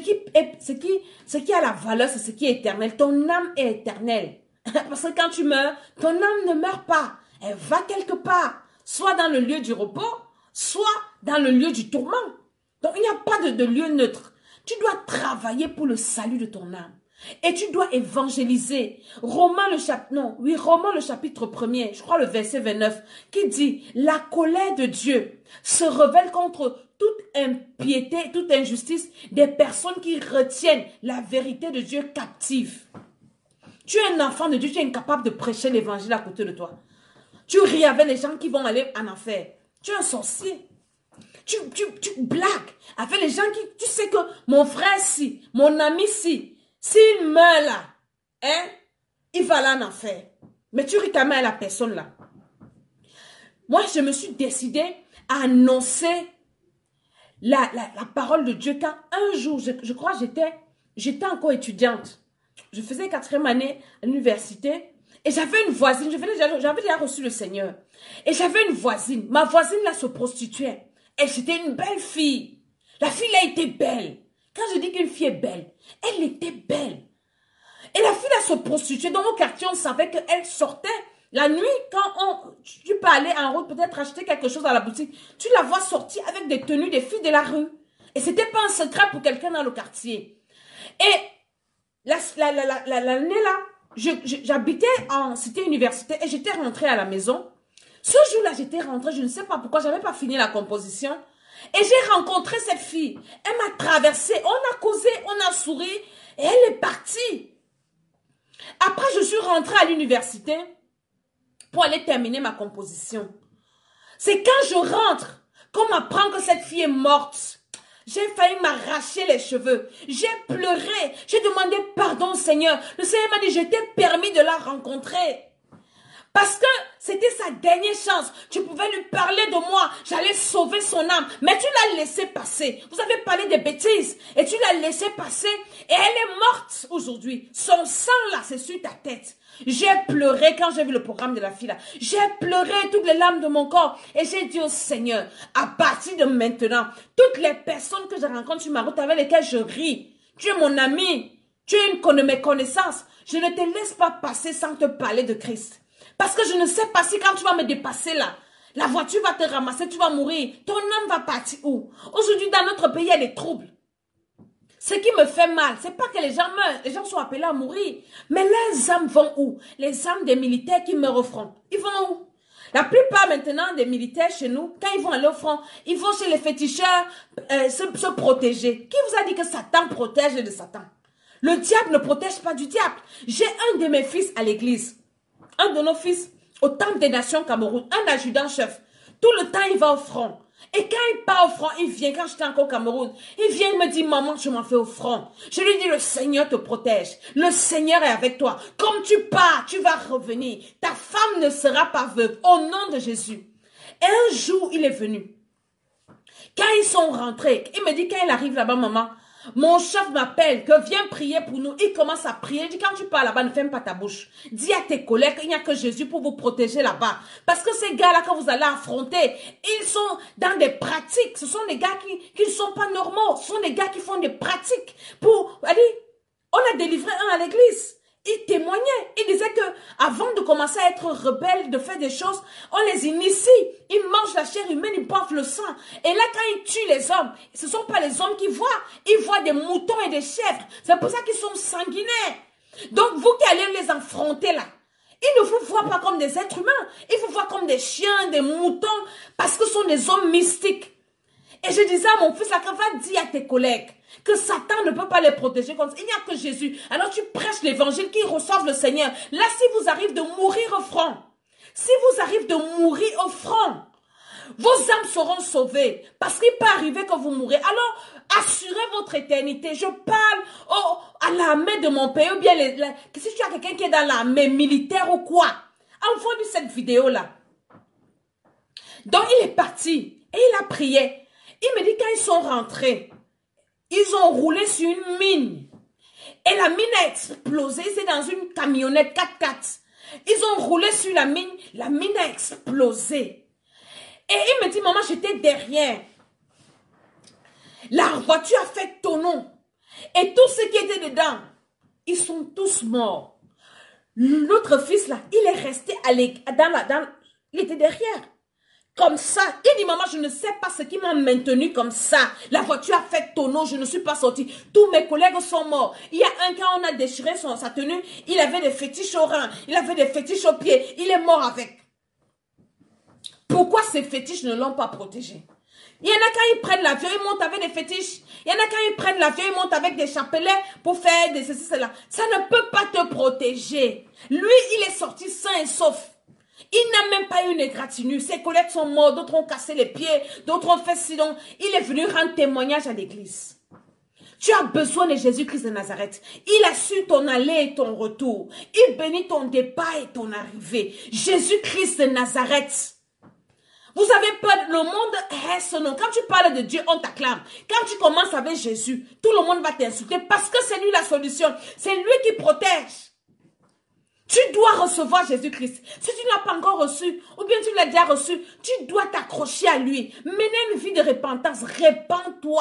qui a la valeur, c'est ce qui est éternel. Ton âme est éternelle. Parce que quand tu meurs, ton âme ne meurt pas. Elle va quelque part. Soit dans le lieu du repos, soit dans le lieu du tourment. Donc, il n'y a pas de lieu neutre. Tu dois travailler pour le salut de ton âme. Et tu dois évangéliser. Romains le chapitre 1er, je crois le verset 29, qui dit, la colère de Dieu se révèle contre toute impiété, toute injustice des personnes qui retiennent la vérité de Dieu captive. Tu es un enfant de Dieu, tu es incapable de prêcher l'évangile à côté de toi. Tu ris avec les gens qui vont aller en enfer. Tu es un sorcier. Tu blagues avec les gens qui... Tu sais que mon frère si, mon ami si, s'il meurt là, hein, il va aller en enfer. Mais tu ris quand même à la personne là. Moi, je me suis décidée à annoncer la parole de Dieu quand un jour, je crois j'étais encore étudiante. Je faisais 4e année à l'université et j'avais une voisine, j'avais déjà reçu le Seigneur. Et j'avais une voisine, ma voisine là se prostituait. Et c'était une belle fille. La fille là était belle. Quand je dis qu'une fille est belle, elle était belle. Et la fille là se prostituait. Dans mon quartier, on savait qu'elle sortait. La nuit, quand tu peux aller en route, peut-être acheter quelque chose à la boutique, tu la vois sortir avec des tenues des filles de la rue. Et c'était pas un secret pour quelqu'un dans le quartier. Et l'année là, j'habitais en cité universitaire et j'étais rentrée à la maison. Ce jour-là, j'étais rentrée, je ne sais pas pourquoi, je n'avais pas fini la composition. Et j'ai rencontré cette fille. Elle m'a traversée, on a causé, on a souri et elle est partie. Après, je suis rentrée à l'université pour aller terminer ma composition. C'est quand je rentre qu'on m'apprend que cette fille est morte. J'ai failli m'arracher les cheveux. J'ai pleuré. J'ai demandé pardon au Seigneur. Le Seigneur m'a dit, je t'ai permis de la rencontrer. Parce que c'était sa dernière chance. Tu pouvais lui parler de moi. J'allais sauver son âme. Mais tu l'as laissé passer. Vous avez parlé de bêtises. Et tu l'as laissé passer. Et elle est morte aujourd'hui. Son sang là, c'est sur ta tête. J'ai pleuré quand j'ai vu le programme de la fille là. J'ai pleuré toutes les larmes de mon corps. Et j'ai dit au Seigneur, à partir de maintenant, toutes les personnes que je rencontre sur ma route avec lesquelles je ris, tu es mon ami. Tu es une de mes connaissances. Je ne te laisse pas passer sans te parler de Christ. Parce que je ne sais pas si quand tu vas me dépasser là, la voiture va te ramasser, tu vas mourir. Ton âme va partir où? Aujourd'hui, dans notre pays, il y a des troubles. Ce qui me fait mal, c'est pas que les gens meurent, les gens sont appelés à mourir. Mais leurs âmes vont où? Les âmes des militaires qui meurent au front, ils vont où? La plupart maintenant des militaires chez nous, quand ils vont aller au front, ils vont chez les féticheurs se protéger. Qui vous a dit que Satan protège de Satan? Le diable ne protège pas du diable. J'ai un de mes fils à l'église. Un de nos fils au Temple des Nations Cameroun, un adjudant-chef. Tout le temps, il va au front. Et quand il part au front, il vient, quand j'étais encore au Cameroun, il vient, il me dit, maman, je m'en fais au front. Je lui dis, le Seigneur te protège. Le Seigneur est avec toi. Comme tu pars, tu vas revenir. Ta femme ne sera pas veuve. Au nom de Jésus. Et un jour, il est venu. Quand ils sont rentrés, il me dit, quand il arrive là-bas, maman, mon chef m'appelle, que viens prier pour nous. Il commence à prier. Il dit, quand tu pars là-bas, ne ferme pas ta bouche. Dis à tes collègues qu'il n'y a que Jésus pour vous protéger là-bas. Parce que ces gars-là, quand vous allez affronter, ils sont dans des pratiques. Ce sont des gars qui ne sont pas normaux. Ce sont des gars qui font des pratiques. Allez, on a délivré un à l'église. Il témoignait. Il disait que avant de commencer à être rebelle, de faire des choses, on les initie. Ils mangent la chair humaine, ils boivent le sang. Et là, quand ils tuent les hommes, ce ne sont pas les hommes qui voient. Ils voient des moutons et des chèvres. C'est pour ça qu'ils sont sanguinaires. Donc, vous qui allez les affronter là, ils ne vous voient pas comme des êtres humains. Ils vous voient comme des chiens, des moutons, parce que ce sont des hommes mystiques. Et je disais à mon fils, là, va dire à tes collègues que Satan ne peut pas les protéger comme ça. Il n'y a que Jésus. Alors tu prêches l'évangile, qu'ils reçoivent le Seigneur. Là, si vous arrivez de mourir au front, si vous arrivez de mourir au front, vos âmes seront sauvées. Parce qu'il peut arriver que vous mourrez. Alors, assurez votre éternité. Je parle à l'armée de mon pays. Ou bien, si tu as quelqu'un qui est dans l'armée militaire ou quoi, envoie-lui cette vidéo-là. Donc, il est parti. Et il a prié. Il me dit, quand ils sont rentrés, ils ont roulé sur une mine. Et la mine a explosé. C'est dans une camionnette 4x4. Ils ont roulé sur la mine a explosé. Et il me dit, maman, j'étais derrière. La voiture a fait tonneau. Et tous ceux qui étaient dedans, ils sont tous morts. Notre fils, là, il est resté il était derrière. Comme ça, il dit, maman, je ne sais pas ce qui m'a maintenu comme ça. La voiture a fait tonneau, je ne suis pas sortie. Tous mes collègues sont morts. Il y a un, quand on a déchiré sa tenue, il avait des fétiches au rein, il avait des fétiches aux pieds. Il est mort avec. Pourquoi ces fétiches ne l'ont pas protégé? Il y en a quand ils prennent l'avion, ils montent avec des fétiches. Il y en a quand ils prennent l'avion, ils montent avec des chapelets pour faire des ceci, cela. Ça ne peut pas te protéger. Lui, il est sorti sain et sauf. Il n'a même pas eu une égratignure. Ses collègues sont morts, d'autres ont cassé les pieds, d'autres ont fait sinon. Il est venu rendre témoignage à l'église. Tu as besoin de Jésus-Christ de Nazareth. Il assure ton aller et ton retour. Il bénit ton départ et ton arrivée. Jésus-Christ de Nazareth. Vous avez peur, le monde est ce nom. Quand tu parles de Dieu, on t'acclame. Quand tu commences avec Jésus, tout le monde va t'insulter parce que c'est lui la solution. C'est lui qui protège. Tu dois recevoir Jésus-Christ. Si tu ne l'as pas encore reçu, ou bien tu l'as déjà reçu, tu dois t'accrocher à lui. Mener une vie de repentance. Répands-toi.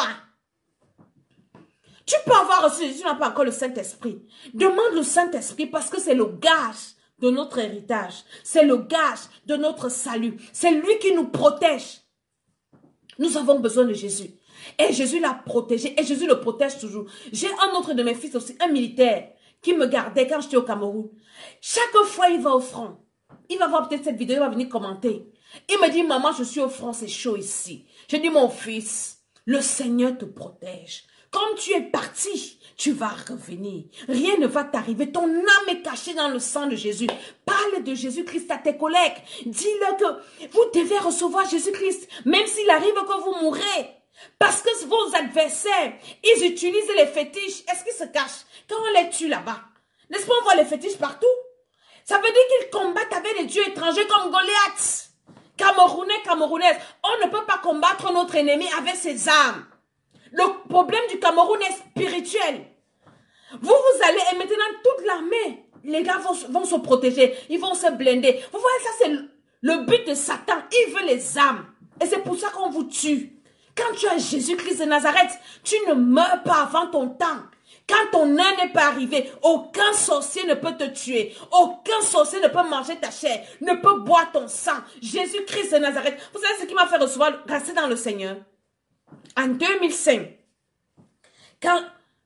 Tu peux avoir reçu Jésus, tu n'as pas encore le Saint-Esprit. Demande le Saint-Esprit parce que c'est le gage de notre héritage. C'est le gage de notre salut. C'est lui qui nous protège. Nous avons besoin de Jésus. Et Jésus l'a protégé. Et Jésus le protège toujours. J'ai un autre de mes fils aussi, un militaire, qui me gardait quand j'étais au Cameroun. Chaque fois, il va au front. Il va voir peut-être cette vidéo, il va venir commenter. Il me dit, maman, je suis au front, c'est chaud ici. Je dis, mon fils, le Seigneur te protège. Comme tu es parti, tu vas revenir. Rien ne va t'arriver. Ton âme est cachée dans le sang de Jésus. Parle de Jésus-Christ à tes collègues. Dis-leur que vous devez recevoir Jésus-Christ, même s'il arrive que vous mourrez. Parce que vos adversaires, ils utilisent les fétiches. Est-ce qu'ils se cachent? Quand on les tue là-bas, n'est-ce pas, on voit les fétiches partout? Ça veut dire qu'ils combattent avec les dieux étrangers comme Goliath. Camerounais, Camerounaises, on ne peut pas combattre notre ennemi avec ses armes. Le problème du Cameroun est spirituel. Vous allez, et maintenant toute l'armée, les gars vont se protéger, ils vont se blinder. Vous voyez, ça c'est le but de Satan, il veut les âmes. Et c'est pour ça qu'on vous tue. Quand tu as Jésus-Christ de Nazareth, tu ne meurs pas avant ton temps. Quand ton heure n'est pas arrivée, aucun sorcier ne peut te tuer. Aucun sorcier ne peut manger ta chair, ne peut boire ton sang. Jésus-Christ de Nazareth. Vous savez ce qui m'a fait recevoir, rester dans le Seigneur? En 2005, quand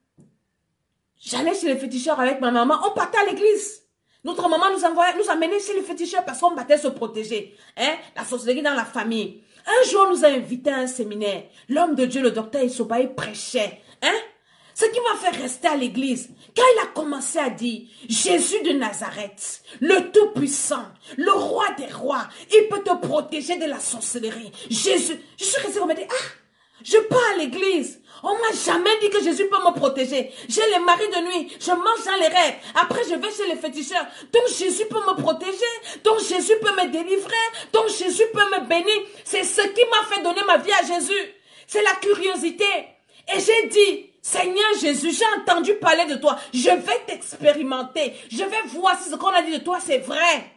j'allais chez les féticheurs avec ma maman, on partait à l'église. Notre maman nous amenait chez les féticheurs parce qu'on battait se protéger. Hein? La sorcellerie dans la famille. Un jour, on nous a invités à un séminaire. L'homme de Dieu, le docteur Isobaï, prêchait. Hein? Ce qui m'a fait rester à l'église, quand il a commencé à dire, Jésus de Nazareth, le Tout-Puissant, le Roi des Rois, il peut te protéger de la sorcellerie. Jésus, je suis restée, on m'a dit, je pars à l'église. On m'a jamais dit que Jésus peut me protéger. J'ai les maris de nuit, je mange dans les rêves. Après, je vais chez les féticheurs. Donc, Jésus peut me protéger. Donc, Jésus peut me délivrer. Donc, Jésus peut me bénir. C'est ce qui m'a fait donner ma vie à Jésus. C'est la curiosité. Et j'ai dit, Seigneur Jésus, j'ai entendu parler de toi. Je vais t'expérimenter. Je vais voir si ce qu'on a dit de toi, c'est vrai.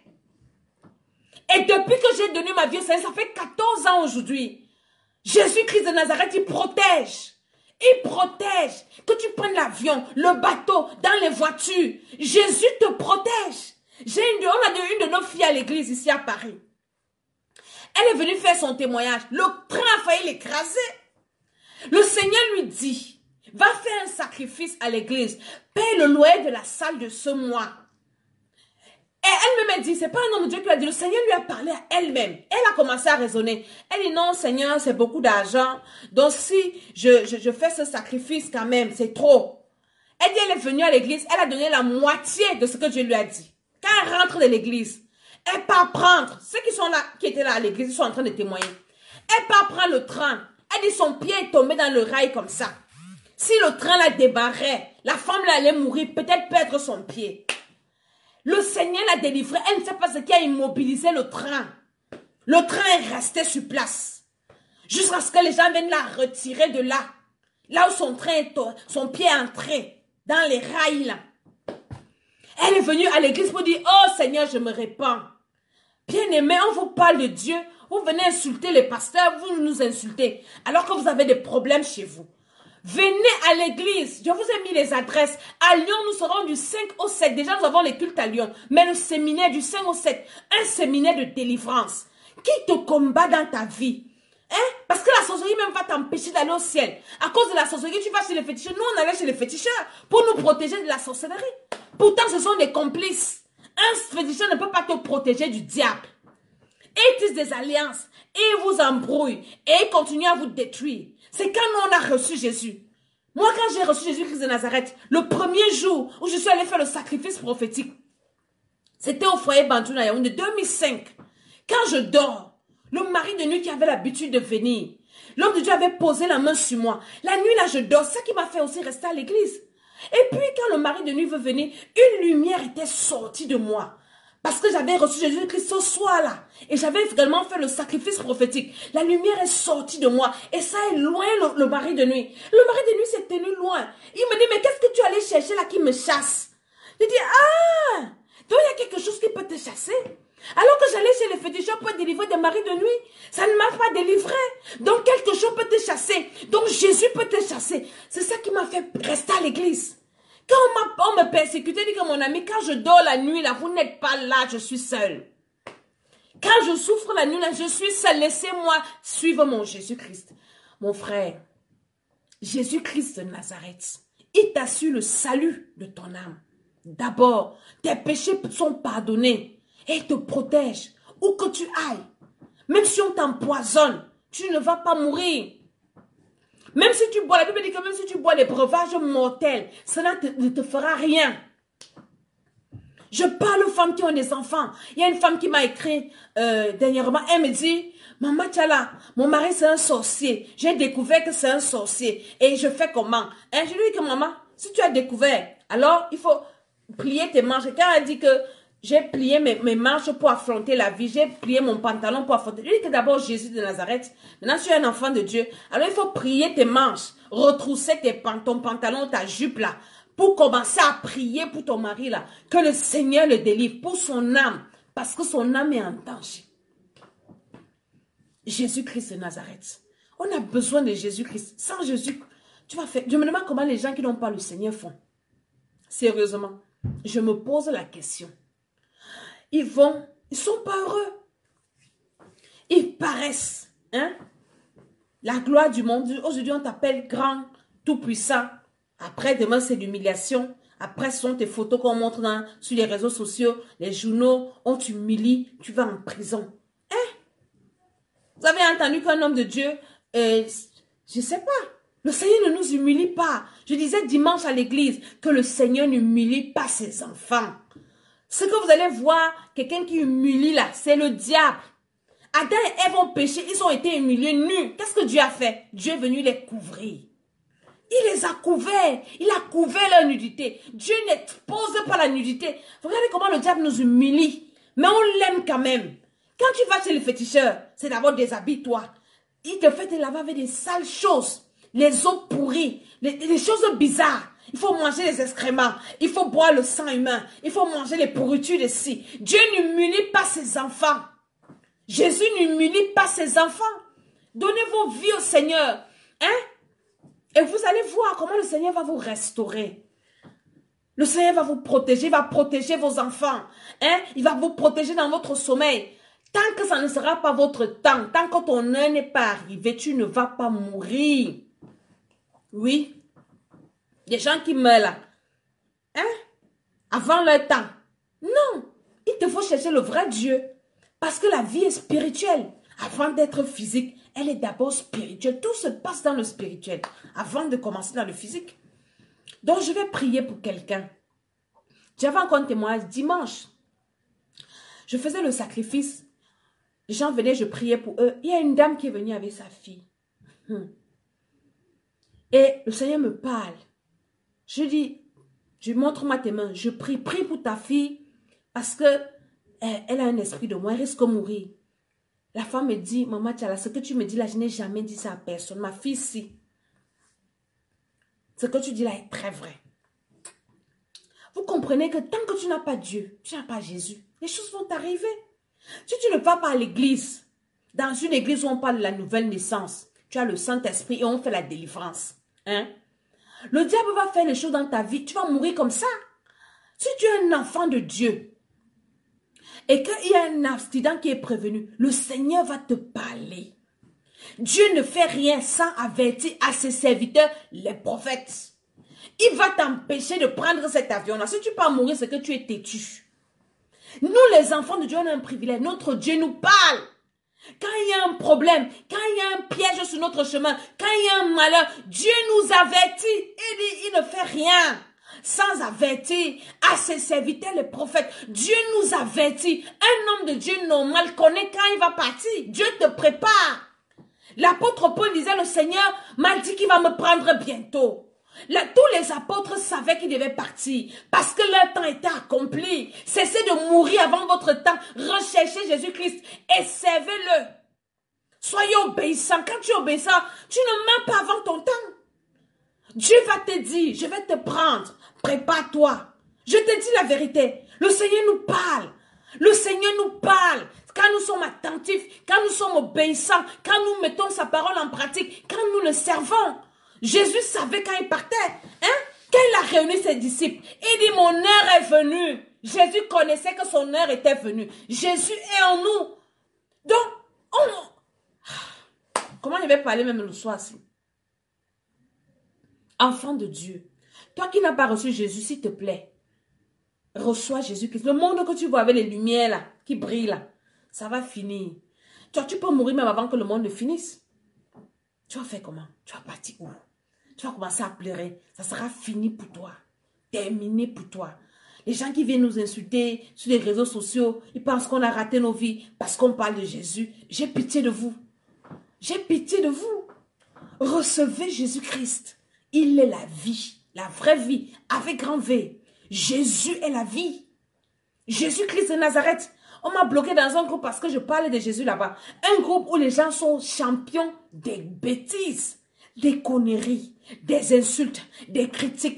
Et depuis que j'ai donné ma vie au Seigneur, ça fait 14 ans aujourd'hui. Jésus-Christ de Nazareth, il protège. Il protège. Que tu prennes l'avion, le bateau, dans les voitures. Jésus te protège. On a une de nos filles à l'église ici à Paris. Elle est venue faire son témoignage. Le train a failli l'écraser. Le Seigneur lui dit, va faire un sacrifice à l'église. Paye le loyer de la salle de ce mois. Et elle-même dit, c'est pas un homme de Dieu qui l'a dit, le Seigneur lui a parlé à elle-même. Elle a commencé à raisonner. Elle dit, non Seigneur, c'est beaucoup d'argent. Donc si je fais ce sacrifice quand même, c'est trop. Elle dit, elle est venue à l'église, elle a donné la moitié de ce que Dieu lui a dit. Quand elle rentre de l'église, elle part prendre, ceux qui sont là, qui étaient là à l'église, ils sont en train de témoigner. Elle part prendre le train. Elle dit, son pied est tombé dans le rail comme ça. Si le train la débarrait, la femme là allait mourir, peut-être perdre son pied. Le Seigneur l'a délivrée. Elle ne sait pas ce qui a immobilisé le train. Le train est resté sur place. Jusqu'à ce que les gens viennent la retirer de là. Là où son pied est entré. Dans les rails là. Elle est venue à l'église pour dire, oh Seigneur, je me répands. Bien-aimé, on vous parle de Dieu. Vous venez insulter les pasteurs, vous nous insultez. Alors que vous avez des problèmes chez vous. Venez à l'église. Je vous ai mis les adresses. À Lyon, nous serons du 5 au 7. Déjà, nous avons les cultes à Lyon. Mais le séminaire du 5 au 7, un séminaire de délivrance. Qui te combat dans ta vie? Hein? Parce que la sorcellerie même va t'empêcher d'aller au ciel. À cause de la sorcellerie, tu vas chez les féticheurs. Nous, on allait chez les féticheurs pour nous protéger de la sorcellerie. Pourtant, ce sont des complices. Un féticheur ne peut pas te protéger du diable. Et ils tissent des alliances. Et ils vous embrouillent. Et ils continuent à vous détruire. C'est quand nous, on a reçu Jésus. Moi, quand j'ai reçu Jésus-Christ de Nazareth, le premier jour où je suis allée faire le sacrifice prophétique, c'était au foyer Bantou na Yaoundé, 2005. Quand je dors, le mari de nuit qui avait l'habitude de venir, l'homme de Dieu avait posé la main sur moi. La nuit, là, je dors. C'est ça qui m'a fait aussi rester à l'église. Et puis, quand le mari de nuit veut venir, une lumière était sortie de moi. Parce que j'avais reçu Jésus-Christ ce soir-là. Et j'avais également fait le sacrifice prophétique. La lumière est sortie de moi. Et ça est loin le mari de nuit. Le mari de nuit s'est tenu loin. Il me dit, mais qu'est-ce que tu allais chercher là qui me chasse? Je dis, donc il y a quelque chose qui peut te chasser. Alors que j'allais chez les féticheurs pour délivrer des maris de nuit, ça ne m'a pas délivré. Donc quelque chose peut te chasser. Donc Jésus peut te chasser. C'est ça qui m'a fait rester à l'église. Quand on me persécutait, dit que mon ami, quand je dors la nuit, là, vous n'êtes pas là, je suis seule. Quand je souffre la nuit, là, je suis seule. Laissez-moi suivre mon Jésus-Christ. Mon frère, Jésus-Christ de Nazareth, il t'assure le salut de ton âme. d'abord, tes péchés sont pardonnés et il te protège. Où que tu ailles, même si on t'empoisonne, tu ne vas pas mourir. Même si tu bois, la Bible dit que même si tu bois les breuvages mortels, cela ne te fera rien. Je parle aux femmes qui ont des enfants. Il y a une femme qui m'a écrit dernièrement, elle me dit, Maman Tchala, mon mari c'est un sorcier. J'ai découvert que c'est un sorcier. Et je fais comment? Je lui dis que maman, si tu as découvert, alors il faut plier tes manches. Et quand elle dit que j'ai plié mes manches pour affronter la vie, j'ai plié mon pantalon pour affronter. Je lui dis que d'abord Jésus de Nazareth, maintenant tu es un enfant de Dieu. Alors il faut plier tes manches, retrousser ton pantalon, ta jupe là, pour commencer à prier pour ton mari là, que le Seigneur le délivre pour son âme, parce que son âme est en danger. Jésus-Christ de Nazareth. On a besoin de Jésus-Christ. Sans Jésus, tu vas faire. Je me demande comment les gens qui n'ont pas le Seigneur font. Sérieusement, je me pose la question. Ils sont pas heureux. Ils paraissent, hein? La gloire du monde. Aujourd'hui, on t'appelle grand, tout-puissant. Après, demain, c'est l'humiliation. Après, ce sont tes photos qu'on montre sur les réseaux sociaux, les journaux. On t'humilie, tu vas en prison. Hein? Vous avez entendu qu'un homme de Dieu, je ne sais pas, le Seigneur ne nous humilie pas. Je disais dimanche à l'église que le Seigneur n'humilie pas ses enfants. Ce que vous allez voir, quelqu'un qui humilie là, c'est le diable. Adam et Ève ont péché, ils ont été humiliés nus. Qu'est-ce que Dieu a fait? Dieu est venu les couvrir. Il les a couverts. Il a couvert leur nudité. Dieu n'expose pas la nudité. Regardez comment le diable nous humilie. Mais on l'aime quand même. Quand tu vas chez le féticheur, c'est d'abord déshabille-toi. Il te fait te laver avec des sales choses. Les os pourris. Les choses bizarres. Il faut manger les excréments. Il faut boire le sang humain. Il faut manger les pourritures de scie. Dieu n'humilie pas ses enfants. Jésus n'humilie pas ses enfants. Donnez vos vies au Seigneur. Hein? Et vous allez voir comment le Seigneur va vous restaurer. Le Seigneur va vous protéger. Il va protéger vos enfants. Hein? Il va vous protéger dans votre sommeil. Tant que ça ne sera pas votre temps, tant que ton heure n'est pas arrivée, tu ne vas pas mourir. Oui. Des gens qui meurent là. Hein? Avant leur temps. Non. Il te faut chercher le vrai Dieu. Parce que la vie est spirituelle. Avant d'être physique, elle est d'abord spirituelle. Tout se passe dans le spirituel. Avant de commencer dans le physique. Donc je vais prier pour quelqu'un. J'avais encore un témoignage dimanche. Je faisais le sacrifice. Les gens venaient, je priais pour eux. Il y a une dame qui est venue avec sa fille. Et le Seigneur me parle. Je dis, montre-moi tes mains. Je prie pour ta fille parce que elle a un esprit de moi, elle risque de mourir. La femme me dit, Maman Tchala, ce que tu me dis là, je n'ai jamais dit ça à personne. Ma fille, si. Ce que tu dis là est très vrai. Vous comprenez que tant que tu n'as pas Dieu, tu n'as pas Jésus, les choses vont t'arriver. Si tu ne vas pas à l'église, dans une église où on parle de la nouvelle naissance, tu as le Saint-Esprit et on fait la délivrance. Hein? Le diable va faire les choses dans ta vie, tu vas mourir comme ça. Si tu es un enfant de Dieu, et qu'il y a un accident qui est prévenu, le Seigneur va te parler. Dieu ne fait rien sans avertir à ses serviteurs, les prophètes. Il va t'empêcher de prendre cet avion-là. Si tu peux mourir, c'est que tu es têtu. Nous, les enfants de Dieu, on a un privilège. Notre Dieu nous parle. Quand il y a un problème, quand il y a un piège sur notre chemin, quand il y a un malheur, Dieu nous avertit. Il ne fait rien sans avertir à ses serviteurs, les prophètes. Dieu nous avertit. Un homme de Dieu normal connaît quand il va partir. Dieu te prépare. L'apôtre Paul disait, le Seigneur m'a dit qu'il va me prendre bientôt. Tous les apôtres savaient qu'ils devaient partir parce que leur temps était accompli. Cessez de mourir avant votre temps. Recherchez Jésus-Christ et servez-le. Soyez obéissants. Quand tu es obéissant, tu ne meurs pas avant ton temps. Dieu va te dire, je vais te prendre. Prépare-toi. Je te dis la vérité. Le Seigneur nous parle. Le Seigneur nous parle. Quand nous sommes attentifs, quand nous sommes obéissants, quand nous mettons sa parole en pratique, quand nous le servons. Jésus savait quand il partait. Hein? Quand il a réuni ses disciples, il dit, mon heure est venue. Jésus connaissait que son heure était venue. Jésus est en nous. Donc, comment je vais parler même le soir-ci? Enfant de Dieu, toi qui n'as pas reçu Jésus, s'il te plaît, Reçois Jésus-Christ. Le monde que tu vois avec les lumières là, qui brillent là, ça va finir. Toi, tu peux mourir même avant que le monde ne finisse. Tu vas faire comment? Tu vas partir où? Tu vas commencer à pleurer. Ça sera fini pour toi. Terminé pour toi. Les gens qui viennent nous insulter sur les réseaux sociaux, ils pensent qu'on a raté nos vies parce qu'on parle de Jésus. J'ai pitié de vous. J'ai pitié de vous. Recevez Jésus-Christ. Il est la vie, la vraie vie, avec grand V. Jésus est la vie. Jésus-Christ de Nazareth. On m'a bloqué dans un groupe parce que je parlais de Jésus là-bas. Un groupe où les gens sont champions des bêtises, des conneries, des insultes, des critiques.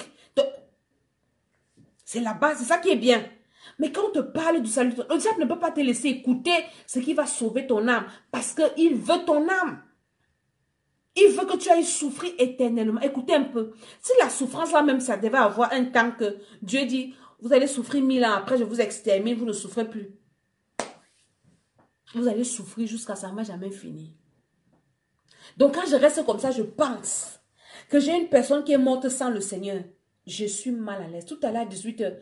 C'est là-bas, c'est ça qui est bien. Mais quand on te parle du salut, le diable ne peut pas te laisser écouter ce qui va sauver ton âme. Parce qu'il veut ton âme. Il veut que tu ailles souffrir éternellement. Écoutez un peu. Si la souffrance là même, ça devait avoir un temps que Dieu dit, vous allez souffrir 1000 ans, après je vous extermine, vous ne souffrez plus. Vous allez souffrir jusqu'à ça ne va jamais finir. Donc quand je reste comme ça, je pense que j'ai une personne qui est morte sans le Seigneur. Je suis mal à l'aise. Tout à l'heure, à 18h,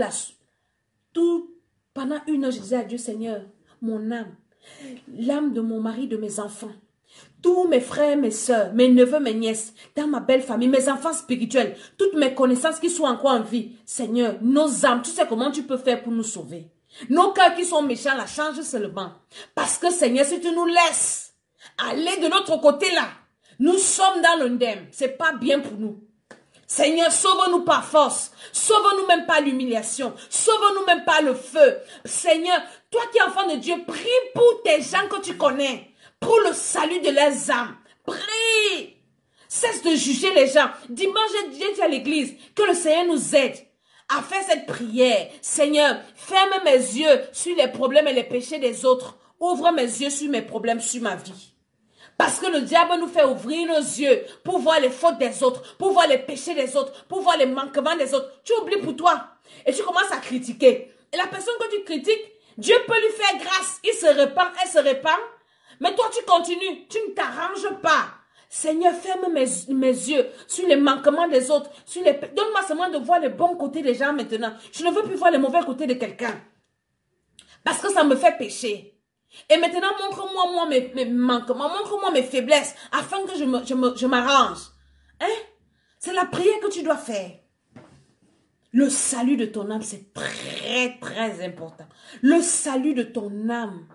pendant 1 heure, je disais à Dieu, Seigneur, mon âme, l'âme de mon mari, de mes enfants, tous mes frères, mes soeurs, mes neveux, mes nièces, dans ma belle famille, mes enfants spirituels, toutes mes connaissances qui sont encore en vie. Seigneur, nos âmes, tu sais comment tu peux faire pour nous sauver. Nos cœurs qui sont méchants, la change seulement. Parce que Seigneur, si tu nous laisses aller de l'autre côté là, nous sommes dans l'indemne. C'est pas bien pour nous. Seigneur, sauve-nous par force. Sauve-nous même par l'humiliation. Sauve-nous même par le feu. Seigneur, toi qui es enfant de Dieu, prie pour tes gens que tu connais. Pour le salut de leurs âmes. Prie. Cesse de juger les gens. Dimanche, j'ai dit à l'église que le Seigneur nous aide à faire cette prière. Seigneur, ferme mes yeux sur les problèmes et les péchés des autres. Ouvre mes yeux sur mes problèmes, sur ma vie. Parce que le diable nous fait ouvrir nos yeux pour voir les fautes des autres, pour voir les péchés des autres, pour voir les manquements des autres. Tu oublies pour toi. Et tu commences à critiquer. Et la personne que tu critiques, Dieu peut lui faire grâce. Il se répand, elle se répand. Mais toi, tu continues. Tu ne t'arranges pas. Seigneur, ferme mes yeux sur les manquements des autres. Donne-moi seulement de voir les bons côtés des gens maintenant. Je ne veux plus voir les mauvais côtés de quelqu'un. Parce que ça me fait pécher. Et maintenant, montre-moi mes manquements, montre-moi mes faiblesses, afin que je m'arrange. Hein? C'est la prière que tu dois faire. Le salut de ton âme, c'est très, très important. Le salut de ton âme.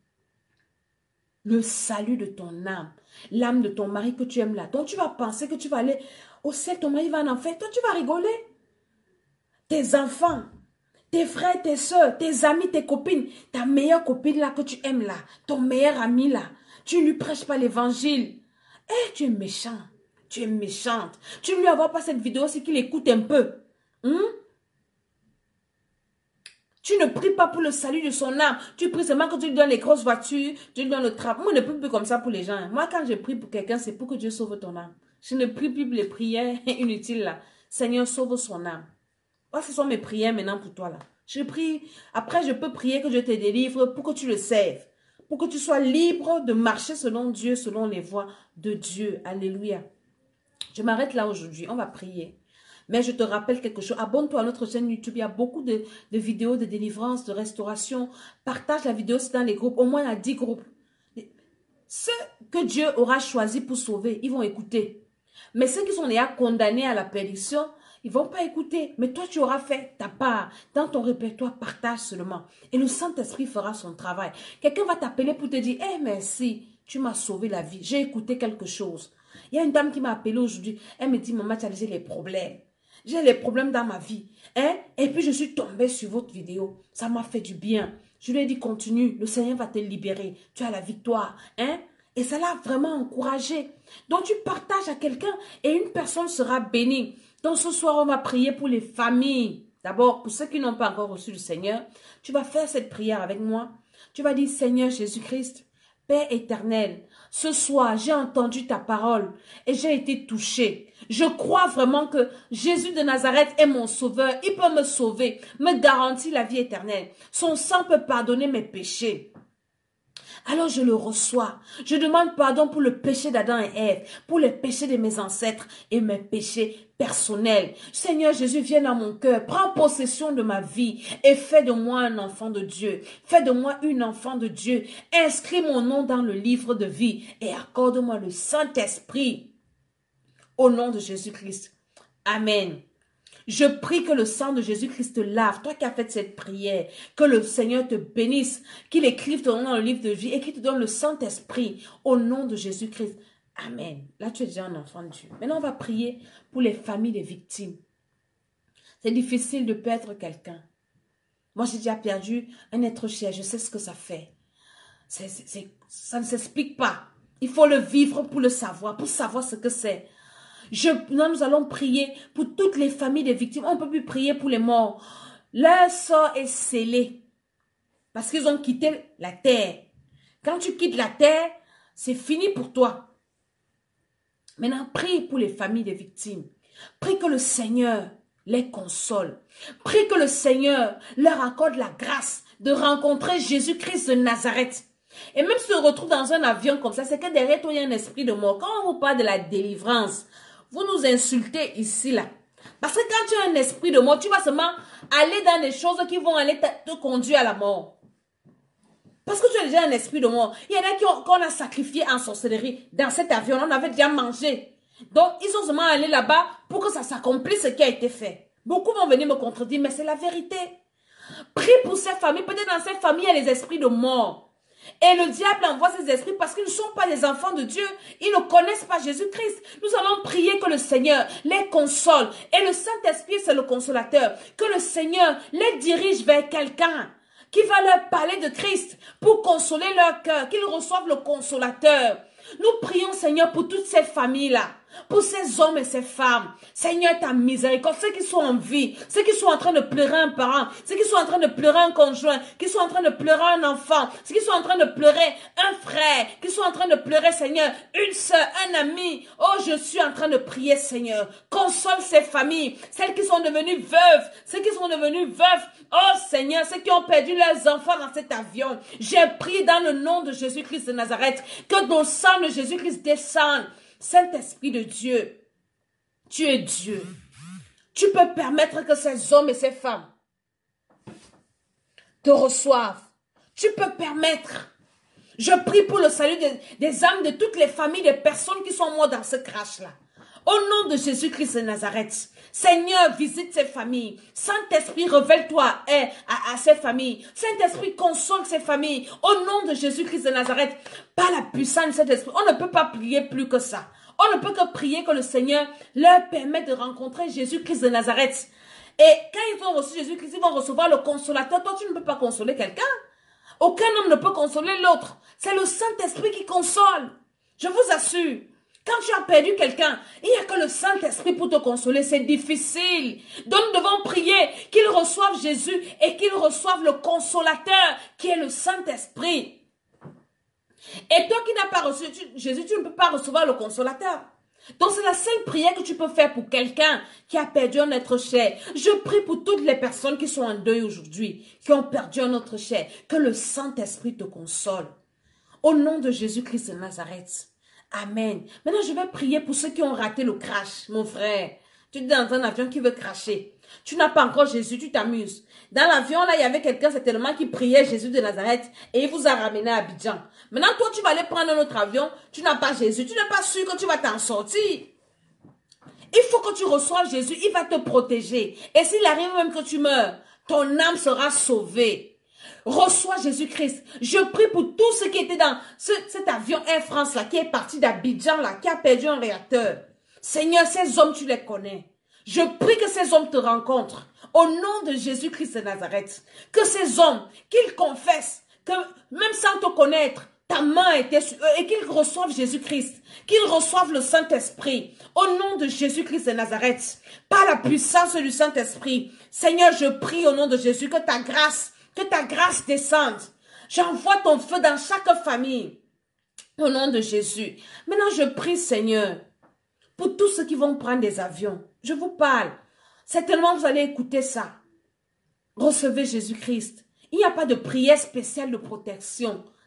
Le salut de ton âme. L'âme de ton mari que tu aimes là. Donc, tu vas penser que tu vas aller au ciel, ton mari va en enfer. Toi, tu vas rigoler. Tes enfants. Tes frères, tes soeurs, tes amis, tes copines, ta meilleure copine là que tu aimes là, ton meilleur ami là, tu ne lui prêches pas l'évangile. Eh, tu es méchant, tu es méchante. Tu ne lui envoies pas cette vidéo, c'est qu'il écoute un peu. Tu ne pries pas pour le salut de son âme. Tu pries seulement que tu lui donnes les grosses voitures, tu lui donnes le travail. Moi, je ne prie plus comme ça pour les gens. Moi, quand je prie pour quelqu'un, c'est pour que Dieu sauve ton âme. Je ne prie plus pour les prières inutiles là. Seigneur, sauve son âme. Oh, ce sont mes prières maintenant pour toi là. Je prie. Après, je peux prier que Dieu te délivre pour que tu le serves. Pour que tu sois libre de marcher selon Dieu, selon les voies de Dieu. Alléluia. Je m'arrête là aujourd'hui. On va prier. Mais je te rappelle quelque chose. Abonne-toi à notre chaîne YouTube. Il y a beaucoup de vidéos de délivrance, de restauration. Partage la vidéo dans les groupes. Au moins, il y a 10 groupes. Ceux que Dieu aura choisi pour sauver, ils vont écouter. Mais ceux qui sont déjà condamnés à la perdition, ils ne vont pas écouter. Mais toi, tu auras fait ta part. Dans ton répertoire, partage seulement. Et le Saint-Esprit fera son travail. Quelqu'un va t'appeler pour te dire, « Eh, merci, tu m'as sauvé la vie. J'ai écouté quelque chose. » Il y a une dame qui m'a appelé aujourd'hui. Elle me dit, « Maman, tu as déjà les problèmes. J'ai les problèmes dans ma vie. Hein? Et puis, je suis tombée sur votre vidéo. Ça m'a fait du bien. » Je lui ai dit, continue. Le Seigneur va te libérer. Tu as la victoire. Hein? Et ça l'a vraiment encouragé. Donc, tu partages à quelqu'un et une personne sera bénie. Donc, ce soir, on va prier pour les familles. D'abord, pour ceux qui n'ont pas encore reçu le Seigneur, tu vas faire cette prière avec moi. Tu vas dire, Seigneur Jésus-Christ, Père éternel, ce soir, j'ai entendu ta parole et j'ai été touché. Je crois vraiment que Jésus de Nazareth est mon sauveur. Il peut me sauver, me garantir la vie éternelle. Son sang peut pardonner mes péchés. Alors je le reçois. Je demande pardon pour le péché d'Adam et Ève, pour les péchés de mes ancêtres et mes péchés personnels. Seigneur Jésus, viens dans mon cœur, prends possession de ma vie et fais de moi un enfant de Dieu. Fais de moi une enfant de Dieu. Inscris mon nom dans le livre de vie et accorde-moi le Saint-Esprit. Au nom de Jésus-Christ. Amen. Je prie que le sang de Jésus-Christ te lave, toi qui as fait cette prière, que le Seigneur te bénisse, qu'il écrive ton nom dans le livre de vie et qu'il te donne le Saint-Esprit au nom de Jésus-Christ. Amen. Là, tu es déjà un enfant de Dieu. Maintenant, on va prier pour les familles des victimes. C'est difficile de perdre quelqu'un. Moi, j'ai déjà perdu un être cher. Je sais ce que ça fait. Ça ne s'explique pas. Il faut le vivre pour le savoir, pour savoir ce que c'est. Nous allons prier pour toutes les familles des victimes. On ne peut plus prier pour les morts. Leur sort est scellé parce qu'ils ont quitté la terre. Quand tu quittes la terre, c'est fini pour toi. Maintenant, prie pour les familles des victimes. Prie que le Seigneur les console. Prie que le Seigneur leur accorde la grâce de rencontrer Jésus-Christ de Nazareth. Et même si tu te retrouves dans un avion comme ça, c'est que derrière toi, il y a un esprit de mort. Quand on vous parle de la délivrance, vous nous insultez ici, là. Parce que quand tu as un esprit de mort, tu vas seulement aller dans des choses qui vont aller te conduire à la mort. Parce que tu as déjà un esprit de mort. Il y en a qu'on a sacrifié en sorcellerie dans cet avion. On avait déjà mangé. Donc, ils sont seulement allés là-bas pour que ça s'accomplisse ce qui a été fait. Beaucoup vont venir me contredire, mais c'est la vérité. Prie pour ces familles. Peut-être dans ces familles, il y a des esprits de mort. Et le diable envoie ces esprits parce qu'ils ne sont pas des enfants de Dieu. Ils ne connaissent pas Jésus-Christ. Nous allons prier que le Seigneur les console. Et le Saint-Esprit, c'est le consolateur. Que le Seigneur les dirige vers quelqu'un qui va leur parler de Christ pour consoler leur cœur, qu'ils reçoivent le consolateur. Nous prions, Seigneur, pour toutes ces familles-là, pour ces hommes et ces femmes. Seigneur, ta miséricorde, ceux qui sont en vie, ceux qui sont en train de pleurer un parent, ceux qui sont en train de pleurer un conjoint, qui sont en train de pleurer un enfant, ceux qui sont en train de pleurer un frère, qui sont en train de pleurer, Seigneur, une sœur, un ami. Oh, je suis en train de prier, Seigneur. Console ces familles, celles qui sont devenues veuves, ceux qui sont devenus veufs. Oh, Seigneur, ceux qui ont perdu leurs enfants dans cet avion. J'ai prié dans le nom de Jésus-Christ de Nazareth que ton sang de Jésus-Christ descende. Saint-Esprit de Dieu, tu es Dieu. Tu peux permettre que ces hommes et ces femmes te reçoivent. Tu peux permettre. Je prie pour le salut des âmes de toutes les familles, des personnes qui sont mortes dans ce crash-là. Au nom de Jésus-Christ de Nazareth, Seigneur, visite ces familles. Saint-Esprit, révèle-toi à ces familles. Saint-Esprit, console ces familles. Au nom de Jésus-Christ de Nazareth, par la puissance de cet esprit, on ne peut pas prier plus que ça. On ne peut que prier que le Seigneur leur permette de rencontrer Jésus-Christ de Nazareth. Et quand ils ont reçu Jésus-Christ, ils vont recevoir le consolateur. Toi, tu ne peux pas consoler quelqu'un. Aucun homme ne peut consoler l'autre. C'est le Saint-Esprit qui console. Je vous assure. Quand tu as perdu quelqu'un, il n'y a que le Saint-Esprit pour te consoler. C'est difficile. Donc nous devons prier qu'il reçoive Jésus et qu'il reçoive le consolateur qui est le Saint-Esprit. Et toi qui n'as pas reçu Jésus, tu ne peux pas recevoir le consolateur. Donc c'est la seule prière que tu peux faire pour quelqu'un qui a perdu un être cher. Je prie pour toutes les personnes qui sont en deuil aujourd'hui, qui ont perdu un être cher. Que le Saint-Esprit te console. Au nom de Jésus-Christ de Nazareth. Amen. Maintenant, je vais prier pour ceux qui ont raté le crash, mon frère. Tu es dans un avion qui veut crasher. Tu n'as pas encore Jésus, tu t'amuses. Dans l'avion, là, il y avait quelqu'un certainement qui priait Jésus de Nazareth et il vous a ramené à Abidjan. Maintenant, toi, tu vas aller prendre un autre avion. Tu n'as pas Jésus. Tu n'es pas sûr que tu vas t'en sortir. Il faut que tu reçoives Jésus. Il va te protéger. Et s'il arrive même que tu meurs, ton âme sera sauvée. Reçois Jésus-Christ. Je prie pour tous ceux qui étaient dans cet avion Air France là, qui est parti d'Abidjan là, qui a perdu un réacteur. Seigneur, ces hommes, tu les connais. Je prie que ces hommes te rencontrent. Au nom de Jésus-Christ de Nazareth. Que ces hommes, qu'ils confessent, que même sans te connaître, ta main était sur eux et qu'ils reçoivent Jésus-Christ. Qu'ils reçoivent le Saint-Esprit. Au nom de Jésus-Christ de Nazareth. Par la puissance du Saint-Esprit. Seigneur, je prie au nom de Jésus que ta grâce descende. J'envoie ton feu dans chaque famille. Au nom de Jésus. Maintenant, je prie, Seigneur, pour tous ceux qui vont prendre des avions. Je vous parle. Certainement, vous allez écouter ça. Recevez Jésus-Christ. Il n'y a pas de prière spéciale de protection.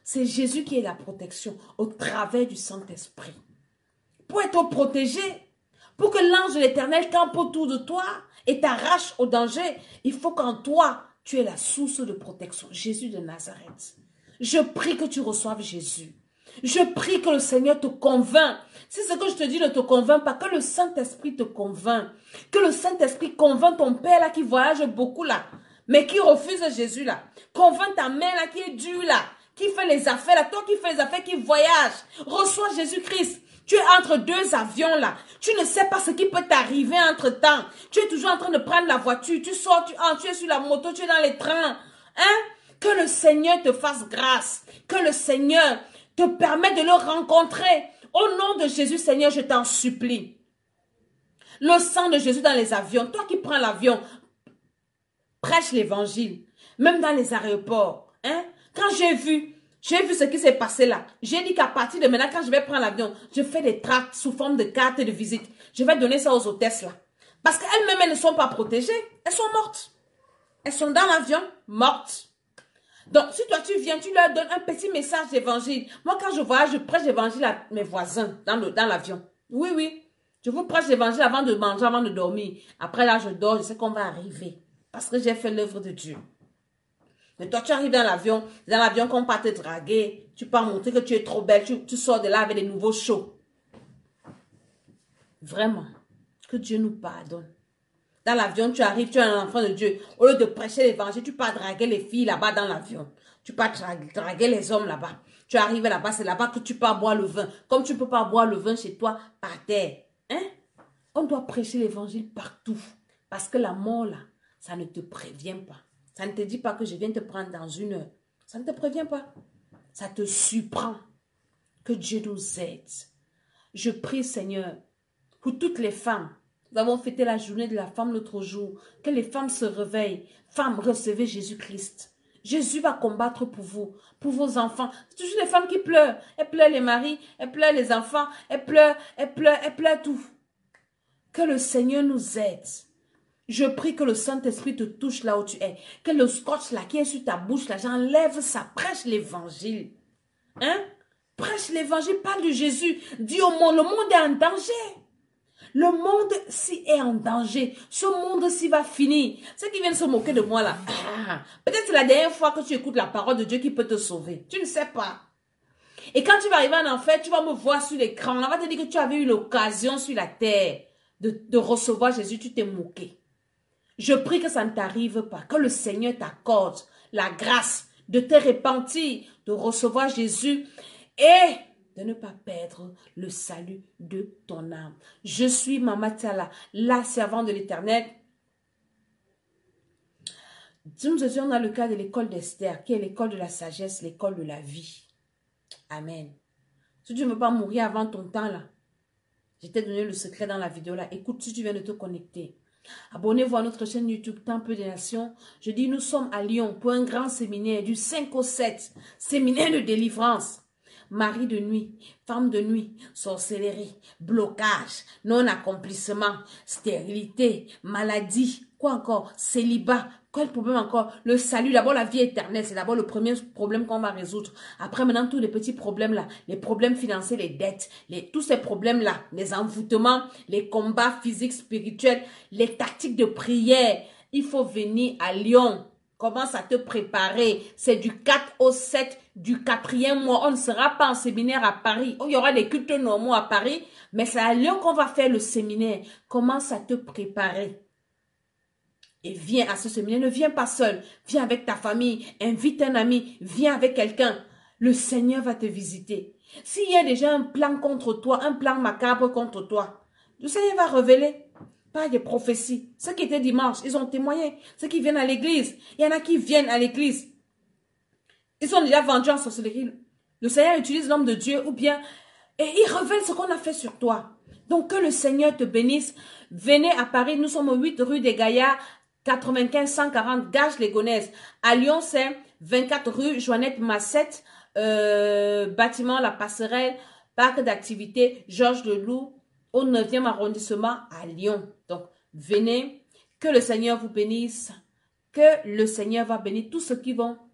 C'est Jésus qui est la protection au travers du Saint-Esprit. Pour être protégé, pour que l'ange de l'Éternel campe autour de toi et t'arrache au danger, il faut qu'en toi, tu aies la source de protection. Jésus de Nazareth. Je prie que tu reçoives Jésus. Je prie que le Seigneur te convainc. Si ce que je te dis ne te convainc pas, que le Saint-Esprit te convainc. Que le Saint-Esprit convainc ton père là qui voyage beaucoup là, mais qui refuse Jésus là. Convainc ta mère là qui est dure là, qui fait les affaires là, toi qui fais les affaires, qui voyage. Reçois Jésus-Christ. Tu es entre deux avions là. Tu ne sais pas ce qui peut t'arriver entre-temps. Tu es toujours en train de prendre la voiture. Tu sors, tu es sur la moto, tu es dans les trains. Hein? Que le Seigneur te fasse grâce. Que le Seigneur te permette de le rencontrer. Au nom de Jésus, Seigneur, je t'en supplie. Le sang de Jésus dans les avions. Toi qui prends l'avion, prêche l'évangile. Même dans les aéroports. Hein? Quand j'ai vu ce qui s'est passé là. J'ai dit qu'à partir de maintenant, quand je vais prendre l'avion, je fais des tracts sous forme de cartes de visite. Je vais donner ça aux hôtesses là. Parce qu'elles-mêmes, elles ne sont pas protégées. Elles sont mortes. Elles sont dans l'avion, mortes. Donc, si toi tu viens, tu leur donnes un petit message d'évangile. Moi, quand je voyage, je prêche l'évangile à mes voisins dans l'avion. Oui, oui. Je vous prêche l'évangile avant de manger, avant de dormir. Après là, je dors, je sais qu'on va arriver. Parce que j'ai fait l'œuvre de Dieu. Mais toi, tu arrives dans l'avion qu'on part te draguer. Tu pars montrer que tu es trop belle. Tu sors de là avec des nouveaux shows. Vraiment. Que Dieu nous pardonne. Dans l'avion, tu arrives, tu es un enfant de Dieu. Au lieu de prêcher l'évangile, tu pars draguer les filles là-bas dans l'avion. Tu pars draguer les hommes là-bas. Tu arrives là-bas, c'est là-bas que tu pars boire le vin. Comme tu ne peux pas boire le vin chez toi, par terre. Hein? On doit prêcher l'évangile partout. Parce que la mort là, ça ne te prévient pas. Ça ne te dit pas que je viens te prendre dans une heure. Ça ne te prévient pas. Ça te surprend. Que Dieu nous aide. Je prie, Seigneur, pour toutes les femmes. Nous avons fêté la journée de la femme l'autre jour. Que les femmes se réveillent. Femmes, recevez Jésus-Christ. Jésus va combattre pour vous, pour vos enfants. C'est toujours les femmes qui pleurent. Elles pleurent les maris, elles pleurent les enfants, elles pleurent tout. Que le Seigneur nous aide. Je prie que le Saint-Esprit te touche là où tu es. Que le scotch là qui est sur ta bouche là, j'enlève ça. Prêche l'évangile. Hein? Prêche l'évangile, parle de Jésus. Dis au monde, le monde est en danger. Le monde-ci est en danger. Ce monde-ci va finir. Ceux qui viennent se moquer de moi là. Peut-être c'est la dernière fois que tu écoutes la parole de Dieu qui peut te sauver. Tu ne sais pas. Et quand tu vas arriver en enfer, tu vas me voir sur l'écran. On va te dire que tu avais eu l'occasion sur la terre de recevoir Jésus. Tu t'es moqué. Je prie que ça ne t'arrive pas, que le Seigneur t'accorde la grâce de te repentir, de recevoir Jésus et de ne pas perdre le salut de ton âme. Je suis Mama Tala, la servante de l'Éternel. Nous étions dans le cas de l'école d'Esther, qui est l'école de la sagesse, l'école de la vie. Amen. Si tu ne veux pas mourir avant ton temps là, je t'ai donné le secret dans la vidéo là. Écoute, si tu viens de te connecter. Abonnez-vous à notre chaîne YouTube Temple des Nations. Je dis, nous sommes à Lyon pour un grand séminaire du 5 au 7. Séminaire de délivrance. Mari de nuit, femme de nuit, sorcellerie, blocage, non-accomplissement, stérilité, maladie, quoi encore, célibat, quel problème encore? Le salut, d'abord la vie éternelle, c'est d'abord le premier problème qu'on va résoudre. Après maintenant tous les petits problèmes là, les problèmes financiers, les dettes, tous ces problèmes là, les envoûtements, les combats physiques, spirituels, les tactiques de prière. Il faut venir à Lyon. Commence à te préparer. C'est du 4 au 7 du 4e mois. On ne sera pas en séminaire à Paris. Il y aura des cultes normaux à Paris. Mais c'est à Lyon qu'on va faire le séminaire. Commence à te préparer. Et viens à ce séminaire. Ne viens pas seul. Viens avec ta famille. Invite un ami. Viens avec quelqu'un. Le Seigneur va te visiter. S'il y a déjà un plan contre toi, un plan macabre contre toi, le Seigneur va révéler. Pas des prophéties. Ceux qui étaient dimanche, ils ont témoigné. Ceux qui viennent à l'église, il y en a qui viennent à l'église. Ils sont déjà vendus en sorcellerie. Le Seigneur utilise l'homme de Dieu ou bien, et il révèle ce qu'on a fait sur toi. Donc que le Seigneur te bénisse. Venez à Paris, nous sommes au 8 rue des Gaillards, 95 140 Gages-les-Gonesse. À Lyon, c'est 24 rue Joannette Massette, bâtiment La Passerelle, parc d'activité Georges Leloup, au 9e arrondissement à Lyon. Donc, venez, que le Seigneur vous bénisse, que le Seigneur va bénir tous ceux qui vont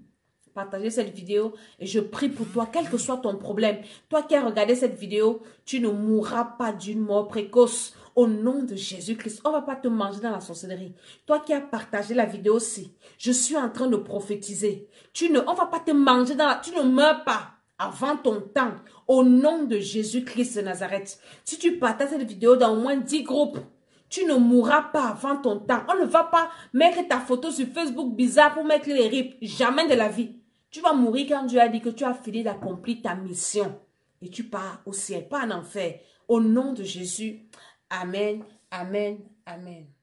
partager cette vidéo et je prie pour toi, quel que soit ton problème. Toi qui as regardé cette vidéo, tu ne mourras pas d'une mort précoce. Au nom de Jésus-Christ, on ne va pas te manger dans la sorcellerie. Toi qui as partagé la vidéo aussi, je suis en train de prophétiser. On ne va pas te manger tu ne meurs pas avant ton temps. Au nom de Jésus-Christ de Nazareth. Si tu partages cette vidéo dans au moins 10 groupes, tu ne mourras pas avant ton temps. On ne va pas mettre ta photo sur Facebook bizarre pour mettre les rips. Jamais de la vie. Tu vas mourir quand Dieu a dit que tu as fini d'accomplir ta mission. Et tu pars au ciel, pas en enfer. Au nom de Jésus. Amen, amen, amen.